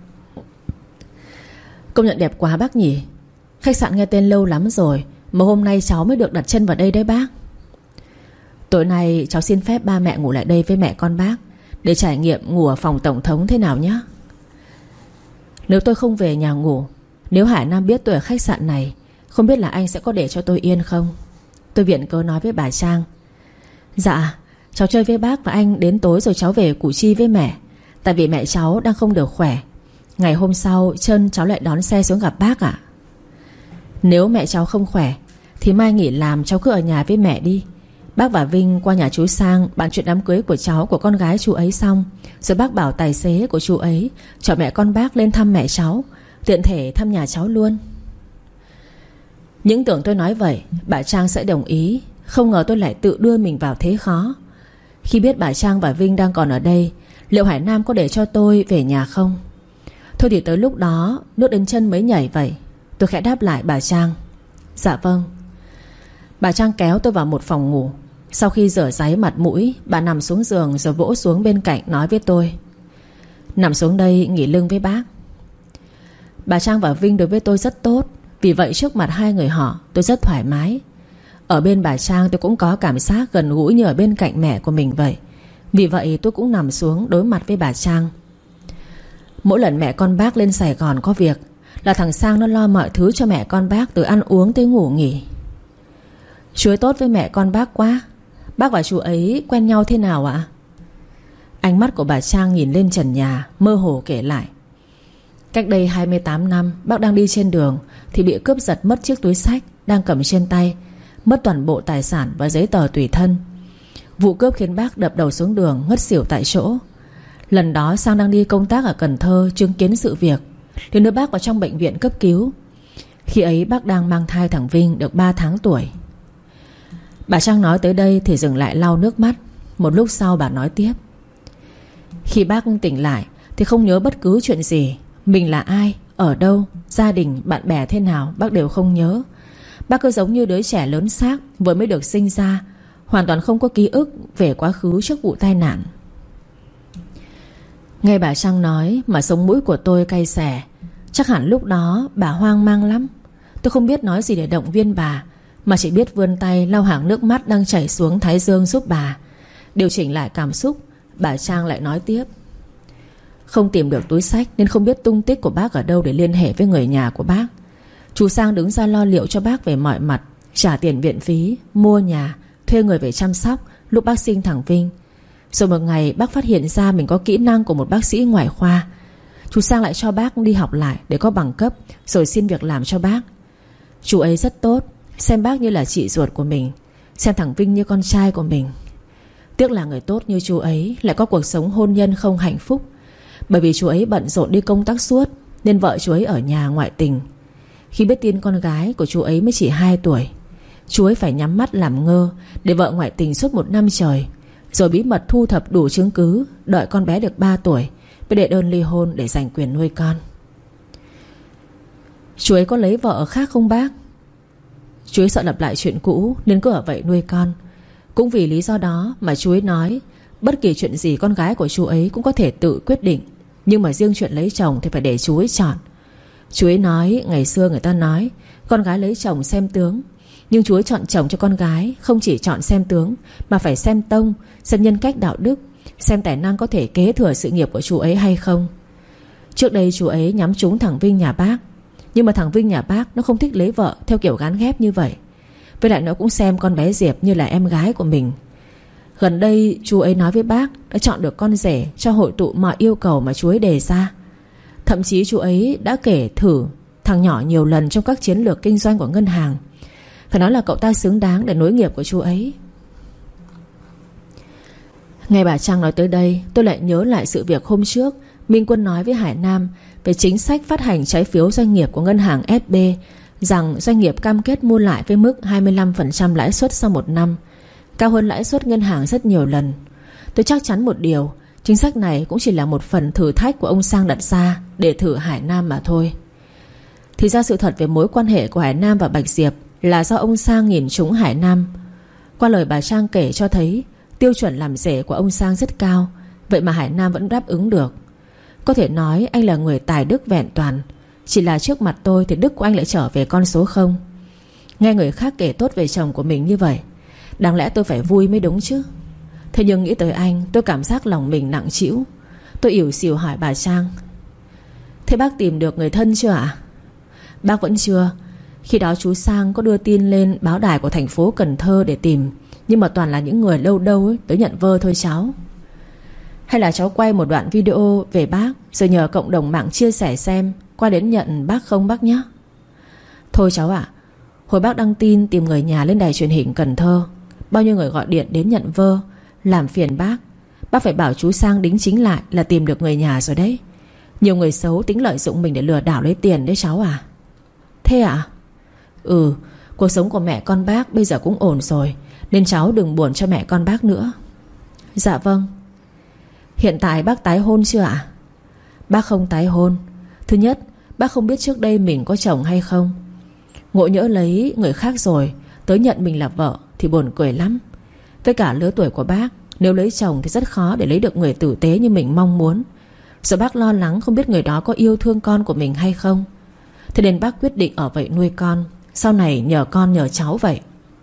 S1: công nhận đẹp quá bác nhỉ. Khách sạn nghe tên lâu lắm rồi mà hôm nay cháu mới được đặt chân vào đây đấy bác. Tối nay cháu xin phép ba mẹ ngủ lại đây với mẹ con bác, để trải nghiệm ngủ ở phòng tổng thống thế nào nhé. Nếu tôi không về nhà ngủ Nếu Hải Nam biết tôi ở khách sạn này, không biết là anh sẽ có để cho tôi yên không? Tôi viện cớ nói với bà Trang. Dạ, cháu chơi với bác và anh đến tối rồi cháu về Củ Chi với mẹ. Tại vì mẹ cháu đang không được khỏe. Ngày hôm sau Trân cháu lại đón xe xuống gặp bác ạ. Nếu mẹ cháu không khỏe thì mai nghỉ làm cháu cứ ở nhà với mẹ đi. Bác và Vinh qua nhà chú Sang bàn chuyện đám cưới của cháu, của con gái chú ấy xong, rồi bác bảo tài xế của chú ấy chở mẹ con bác lên thăm mẹ cháu, tiện thể thăm nhà cháu luôn. Những tưởng tôi nói vậy bà Trang sẽ đồng ý, không ngờ tôi lại tự đưa mình vào thế khó. Khi biết bà Trang và Vinh đang còn ở đây, liệu Hải Nam có để cho tôi về nhà không? Thôi thì tới lúc đó nước đến chân mới nhảy vậy. Tôi khẽ đáp lại bà Trang. Dạ vâng. Bà Trang kéo tôi vào một phòng ngủ. Sau khi rửa ráy mặt mũi, bà nằm xuống giường rồi vỗ xuống bên cạnh nói với tôi. Nằm xuống đây nghỉ lưng với bác. Bà Trang và Vinh đối với tôi rất tốt, vì vậy trước mặt hai người họ tôi rất thoải mái. Ở bên bà Trang tôi cũng có cảm giác gần gũi như ở bên cạnh mẹ của mình vậy. Vì vậy tôi cũng nằm xuống đối mặt với bà Trang. Mỗi lần mẹ con bác lên Sài Gòn có việc là thằng Sang nó lo mọi thứ cho mẹ con bác, từ ăn uống tới ngủ nghỉ. Chú ấy tốt với mẹ con bác quá. Bác và chú ấy quen nhau thế nào ạ? Ánh mắt của bà Trang nhìn lên trần nhà, mơ hồ kể lại. Cách đây 28 năm, bác đang đi trên đường thì bị cướp giật mất chiếc túi xách đang cầm trên tay, mất toàn bộ tài sản và giấy tờ tùy thân. Vụ cướp khiến bác đập đầu xuống đường, ngất xỉu tại chỗ. Lần đó Sang đang đi công tác ở Cần Thơ, chứng kiến sự việc thì đưa bác vào trong bệnh viện cấp cứu. Khi ấy bác đang mang thai thằng Vinh được 3 tháng tuổi. Bà Trang nói tới đây thì dừng lại lau nước mắt. Một lúc sau bà nói tiếp. Khi bác tỉnh lại thì không nhớ bất cứ chuyện gì. Mình là ai, ở đâu, gia đình, bạn bè thế nào bác đều không nhớ. Bác cứ giống như đứa trẻ lớn xác vừa mới được sinh ra, hoàn toàn không có ký ức về quá khứ trước vụ tai nạn. Nghe bà Trang nói mà sống mũi của tôi cay xè. Chắc hẳn lúc đó bà hoang mang lắm. Tôi không biết nói gì để động viên bà, mà chỉ biết vươn tay lau hàng nước mắt đang chảy xuống thái dương giúp bà. Điều chỉnh lại cảm xúc, bà Trang lại nói tiếp. Không tìm được túi xách nên không biết tung tích của bác ở đâu để liên hệ với người nhà của bác. Chú Sang đứng ra lo liệu cho bác về mọi mặt, trả tiền viện phí, mua nhà, thuê người về chăm sóc lúc bác sinh thằng Vinh. Rồi một ngày bác phát hiện ra mình có kỹ năng của một bác sĩ ngoại khoa. Chú Sang lại cho bác đi học lại để có bằng cấp, rồi xin việc làm cho bác. Chú ấy rất tốt, xem bác như là chị ruột của mình, xem thằng Vinh như con trai của mình. Tiếc là người tốt như chú ấy lại có cuộc sống hôn nhân không hạnh phúc. Bởi vì chú ấy bận rộn đi công tác suốt nên vợ chú ấy ở nhà ngoại tình. Khi biết tin con gái của chú ấy mới chỉ 2 tuổi, chú ấy phải nhắm mắt làm ngơ để vợ ngoại tình suốt 1 năm trời, rồi bí mật thu thập đủ chứng cứ, đợi con bé được 3 tuổi mới đệ đơn ly hôn để giành quyền nuôi con. Chú ấy có lấy vợ khác không bác? Chú ấy sợ lặp lại chuyện cũ nên cứ ở vậy nuôi con. Cũng vì lý do đó mà chú ấy nói bất kỳ chuyện gì con gái của chú ấy cũng có thể tự quyết định, nhưng mà riêng chuyện lấy chồng thì phải để chú ấy chọn. Chú ấy nói ngày xưa người ta nói con gái lấy chồng xem tướng, nhưng chú ấy chọn chồng cho con gái không chỉ chọn xem tướng, mà phải xem tông, xem nhân cách đạo đức, xem tài năng có thể kế thừa sự nghiệp của chú ấy hay không. Trước đây chú ấy nhắm trúng thằng Vinh nhà bác, nhưng mà thằng Vinh nhà bác nó không thích lấy vợ theo kiểu gán ghép như vậy. Với lại nó cũng xem con bé Diệp như là em gái của mình. Gần đây chú ấy nói với bác đã chọn được con rể cho hội tụ mọi yêu cầu mà chú ấy đề ra. Thậm chí chú ấy đã kể thử thằng nhỏ nhiều lần trong các chiến lược kinh doanh của ngân hàng. Phải nói là cậu ta xứng đáng để nối nghiệp của chú ấy. Nghe bà Trang nói tới đây, tôi lại nhớ lại sự việc hôm trước Minh Quân nói với Hải Nam về chính sách phát hành trái phiếu doanh nghiệp của ngân hàng SB, rằng doanh nghiệp cam kết mua lại với mức 25% lãi suất sau 1 năm, cao hơn lãi suất ngân hàng rất nhiều lần. Tôi chắc chắn một điều, chính sách này cũng chỉ là một phần thử thách của ông Sang đặt ra để thử Hải Nam mà thôi. Thì ra sự thật về mối quan hệ của Hải Nam và Bạch Diệp là do ông Sang nhìn trúng Hải Nam. Qua lời bà Trang kể cho thấy tiêu chuẩn làm rể của ông Sang rất cao, vậy mà Hải Nam vẫn đáp ứng được. Có thể nói anh là người tài đức vẹn toàn, chỉ là trước mặt tôi thì đức của anh lại trở về con số 0. Nghe người khác kể tốt về chồng của mình như vậy, đáng lẽ tôi phải vui mới đúng chứ. Thế nhưng nghĩ tới anh, tôi cảm giác lòng mình nặng trĩu. Tôi ỉu xìu hỏi bà Trang: Thế bác tìm được người thân chưa ạ? Bác vẫn chưa. Khi đó chú Sang có đưa tin lên báo đài của thành phố Cần Thơ để tìm, nhưng mà toàn là những người lâu đâu ấy tới nhận vơ thôi cháu. Hay là cháu quay một đoạn video về bác, rồi nhờ cộng đồng mạng chia sẻ xem qua đến nhận bác không bác nhé. Thôi cháu ạ, hồi bác đăng tin tìm người nhà lên đài truyền hình Cần Thơ, bao nhiêu người gọi điện đến nhận vơ. Làm phiền bác. Bác phải bảo chú Sang đính chính lại là tìm được người nhà rồi đấy. Nhiều người xấu tính lợi dụng mình để lừa đảo lấy tiền đấy cháu à. Thế ạ? Ừ, cuộc sống của mẹ con bác bây giờ cũng ổn rồi, nên cháu đừng buồn cho mẹ con bác nữa. Dạ vâng. Hiện tại bác tái hôn chưa ạ? Bác không tái hôn. Thứ nhất, bác không biết trước đây mình có chồng hay không. Ngộ nhỡ lấy người khác rồi tới nhận mình là vợ thì buồn cười lắm. Với cả lứa tuổi của bác, nếu lấy chồng thì rất khó để lấy được người tử tế như mình mong muốn. Rồi bác lo lắng không biết người đó có yêu thương con của mình hay không. Thế nên bác quyết định ở vậy nuôi con, sau này nhờ con nhờ cháu vậy.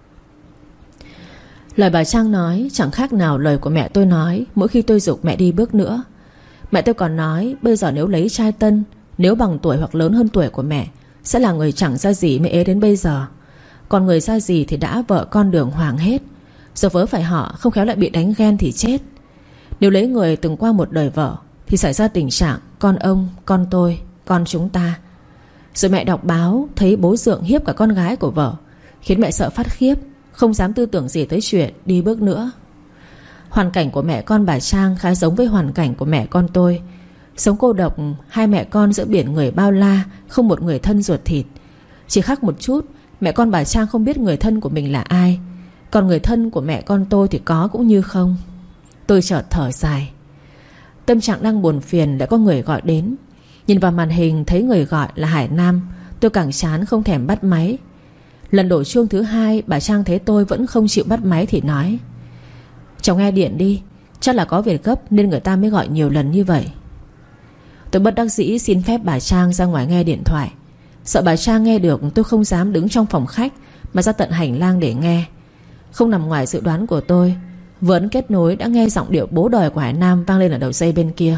S1: Lời bà Trang nói chẳng khác nào lời của mẹ tôi nói mỗi khi tôi giục mẹ đi bước nữa. Mẹ tôi còn nói bây giờ nếu lấy trai tân, nếu bằng tuổi hoặc lớn hơn tuổi của mẹ, sẽ là người chẳng ra gì mới ế đến bây giờ. Còn người ra gì thì đã vợ con đường hoàng hết, giờ vớ phải họ không khéo lại bị đánh ghen thì chết. Nếu lấy người từng qua một đời vợ thì xảy ra tình trạng con ông, con tôi, con chúng ta. Rồi mẹ đọc báo thấy bố dượng hiếp cả con gái của vợ, khiến mẹ sợ phát khiếp, không dám tư tưởng gì tới chuyện đi bước nữa. Hoàn cảnh của mẹ con bà Trang khá giống với hoàn cảnh của mẹ con tôi. Sống cô độc, hai mẹ con giữa biển người bao la, không một người thân ruột thịt. Chỉ khác một chút, mẹ con bà Trang không biết người thân của mình là ai, còn người thân của mẹ con tôi thì có cũng như không. Tôi chợt thở dài. Tâm trạng đang buồn phiền đã có người gọi đến. Nhìn vào màn hình thấy người gọi là Hải Nam, tôi càng chán không thèm bắt máy. Lần đổ chuông thứ hai, bà Trang thấy tôi vẫn không chịu bắt máy thì nói: cháu nghe điện đi, chắc là có việc gấp nên người ta mới gọi nhiều lần như vậy. Tôi bất đắc dĩ xin phép bà Trang ra ngoài nghe điện thoại. Sợ bà Trang nghe được, tôi không dám đứng trong phòng khách mà ra tận hành lang để nghe. Không nằm ngoài dự đoán của tôi, vừa ấn kết nối đã nghe giọng điệu bố đòi của Hải Nam vang lên ở đầu dây bên kia.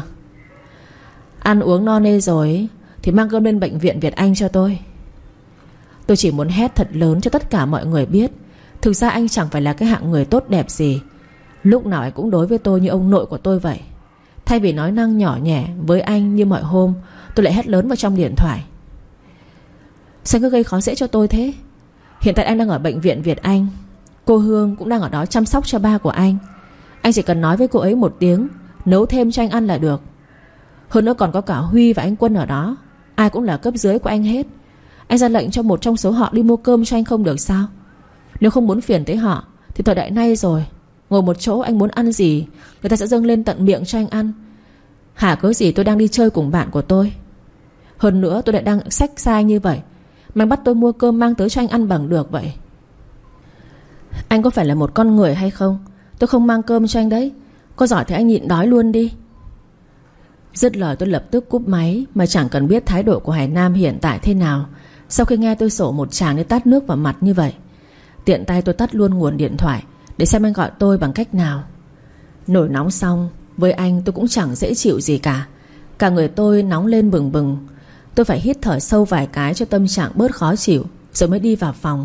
S1: Ăn uống no nê rồi thì mang cơm lên bệnh viện Việt Anh cho tôi. Tôi chỉ muốn hét thật lớn cho tất cả mọi người biết, thực ra anh chẳng phải là cái hạng người tốt đẹp gì. Lúc nào anh cũng đối với tôi như ông nội của tôi vậy. Thay vì nói năng nhỏ nhẹ với anh như mọi hôm, tôi lại hét lớn vào trong điện thoại: sao cứ gây khó dễ cho tôi thế? Hiện tại anh đang ở bệnh viện Việt Anh, cô Hương cũng đang ở đó chăm sóc cho ba của anh. Anh chỉ cần nói với cô ấy một tiếng, nấu thêm cho anh ăn là được. Hơn nữa còn có cả Huy và anh Quân ở đó, ai cũng là cấp dưới của anh hết. Anh ra lệnh cho một trong số họ đi mua cơm cho anh không được sao? Nếu không muốn phiền tới họ thì thời đại nay rồi, ngồi một chỗ anh muốn ăn gì người ta sẽ dâng lên tận miệng cho anh ăn. Hả cớ gì tôi đang đi chơi cùng bạn của tôi. Hơn nữa tôi lại đang xách xa anh như vậy mà anh bắt tôi mua cơm mang tới cho anh ăn bằng được vậy. Anh có phải là một con người hay không? Tôi không mang cơm cho anh đấy. Có giỏi thì anh nhịn đói luôn đi. Dứt lời tôi lập tức cúp máy, mà chẳng cần biết thái độ của Hải Nam hiện tại thế nào sau khi nghe tôi sổ một tràng để tát nước vào mặt như vậy. Tiện tay tôi tắt luôn nguồn điện thoại để xem anh gọi tôi bằng cách nào. Nổi nóng xong, với anh tôi cũng chẳng dễ chịu gì cả. Cả người tôi nóng lên bừng bừng. Tôi phải hít thở sâu vài cái cho tâm trạng bớt khó chịu, rồi mới đi vào phòng.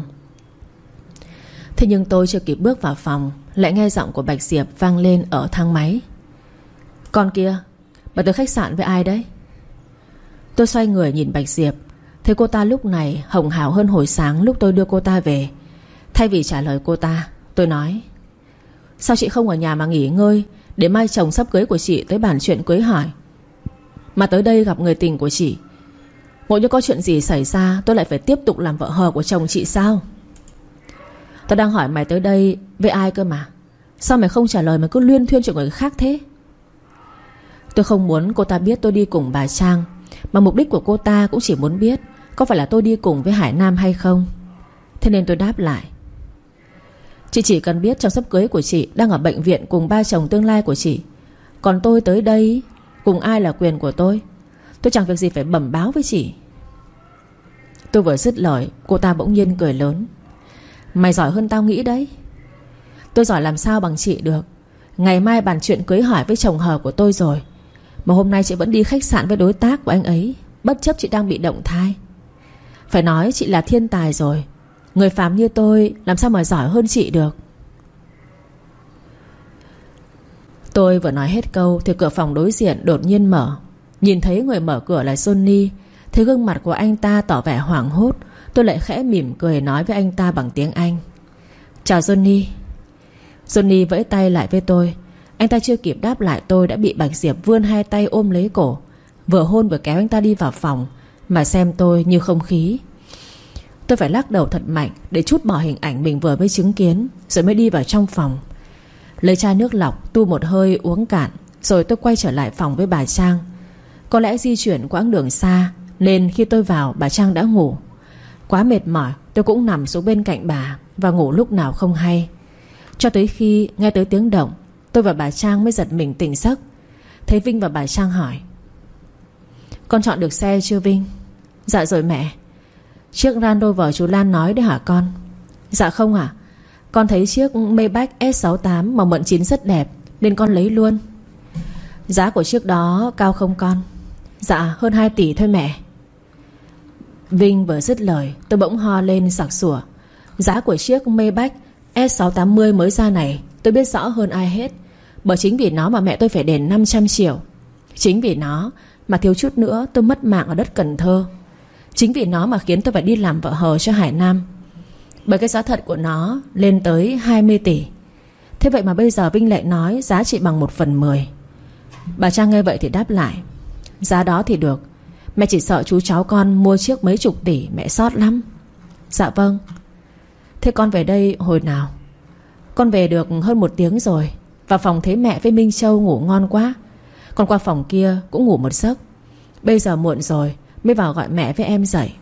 S1: Thế nhưng tôi chưa kịp bước vào phòng, lại nghe giọng của Bạch Diệp vang lên ở thang máy: con kia, bà tới khách sạn với ai đấy? Tôi xoay người nhìn Bạch Diệp, thấy cô ta lúc này hồng hào hơn hồi sáng lúc tôi đưa cô ta về. Thay vì trả lời cô ta, tôi nói: sao chị không ở nhà mà nghỉ ngơi, để mai chồng sắp cưới của chị tới bàn chuyện cưới hỏi, mà tới đây gặp người tình của chị? Ngộ như có chuyện gì xảy ra tôi lại phải tiếp tục làm vợ hờ của chồng chị sao? Tôi đang hỏi mày tới đây với ai cơ mà, sao mày không trả lời mà cứ luyên thuyên chuyện người khác thế? Tôi không muốn cô ta biết tôi đi cùng bà Trang, mà mục đích của cô ta cũng chỉ muốn biết có phải là tôi đi cùng với Hải Nam hay không. Thế nên tôi đáp lại: chị chỉ cần biết chồng sắp cưới của chị đang ở bệnh viện cùng ba chồng tương lai của chị. Còn tôi tới đây cùng ai là quyền của tôi. Tôi chẳng việc gì phải bẩm báo với chị. Tôi vừa dứt lời, cô ta bỗng nhiên cười lớn: mày giỏi hơn tao nghĩ đấy. Tôi giỏi làm sao bằng chị được. Ngày mai bàn chuyện cưới hỏi với chồng hờ của tôi rồi, mà hôm nay chị vẫn đi khách sạn với đối tác của anh ấy, bất chấp chị đang bị động thai. Phải nói chị là thiên tài rồi. Người phàm như tôi làm sao mà giỏi hơn chị được. Tôi vừa nói hết câu thì cửa phòng đối diện đột nhiên mở. Nhìn thấy người mở cửa là Johnny. Thấy gương mặt của anh ta tỏ vẻ hoảng hốt, tôi lại khẽ mỉm cười nói với anh ta bằng tiếng Anh: Chào Johnny. Johnny vẫy tay lại với tôi. Anh ta chưa kịp đáp lại tôi đã bị Bạch Diệp vươn hai tay ôm lấy cổ, vừa hôn vừa kéo anh ta đi vào phòng, mà xem tôi như không khí. Tôi phải lắc đầu thật mạnh để trút bỏ hình ảnh mình vừa mới chứng kiến, rồi mới đi vào trong phòng. Lấy chai nước lọc tu một hơi uống cạn, rồi tôi quay trở lại phòng với bà Trang. Có lẽ di chuyển quãng đường xa nên khi tôi vào bà Trang đã ngủ. Quá mệt mỏi tôi cũng nằm xuống bên cạnh bà và ngủ lúc nào không hay. Cho tới khi nghe tới tiếng động, tôi và bà Trang mới giật mình tỉnh giấc. Thấy Vinh và bà Trang hỏi: Con chọn được xe chưa Vinh? Dạ rồi mẹ. Chiếc Land Rover chú Lan nói đấy hả con? Dạ không ạ. Con thấy chiếc Maybach S68 màu mận chín rất đẹp nên con lấy luôn. Giá của chiếc đó cao không con? Dạ hơn 2 tỷ thôi mẹ. Vinh vừa dứt lời tôi bỗng ho lên sặc sủa. Giá của chiếc Maybach S680 mới ra này tôi biết rõ hơn ai hết. Bởi chính vì nó mà mẹ tôi phải đền 500 triệu. Chính vì nó mà thiếu chút nữa tôi mất mạng ở đất Cần Thơ. Chính vì nó mà khiến tôi phải đi làm vợ hờ cho Hải Nam. Bởi cái giá thật của nó lên tới 20 tỷ. Thế vậy mà bây giờ Vinh lại nói giá chỉ bằng 1/10. Bà Trang nghe vậy thì đáp lại: Giá đó thì được, mẹ chỉ sợ chú cháu con mua chiếc mấy chục tỷ mẹ sót lắm. Dạ vâng. Thế con về đây hồi nào? Con về được hơn 1 tiếng rồi. Vào phòng thấy mẹ với Minh Châu ngủ ngon quá. Con qua phòng kia cũng ngủ một giấc. Bây giờ muộn rồi mới vào gọi mẹ với em dậy.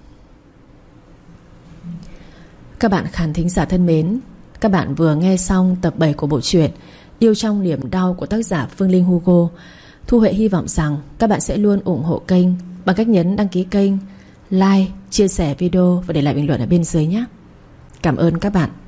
S1: Các bạn khán thính giả thân mến, các bạn vừa nghe xong tập 7 của bộ truyện Yêu Trong Niềm Đau của tác giả Phương Linh Hugo. Thu Huệ hy vọng rằng các bạn sẽ luôn ủng hộ kênh bằng cách nhấn đăng ký kênh, like, chia sẻ video và để lại bình luận ở bên dưới nhé. Cảm ơn các bạn.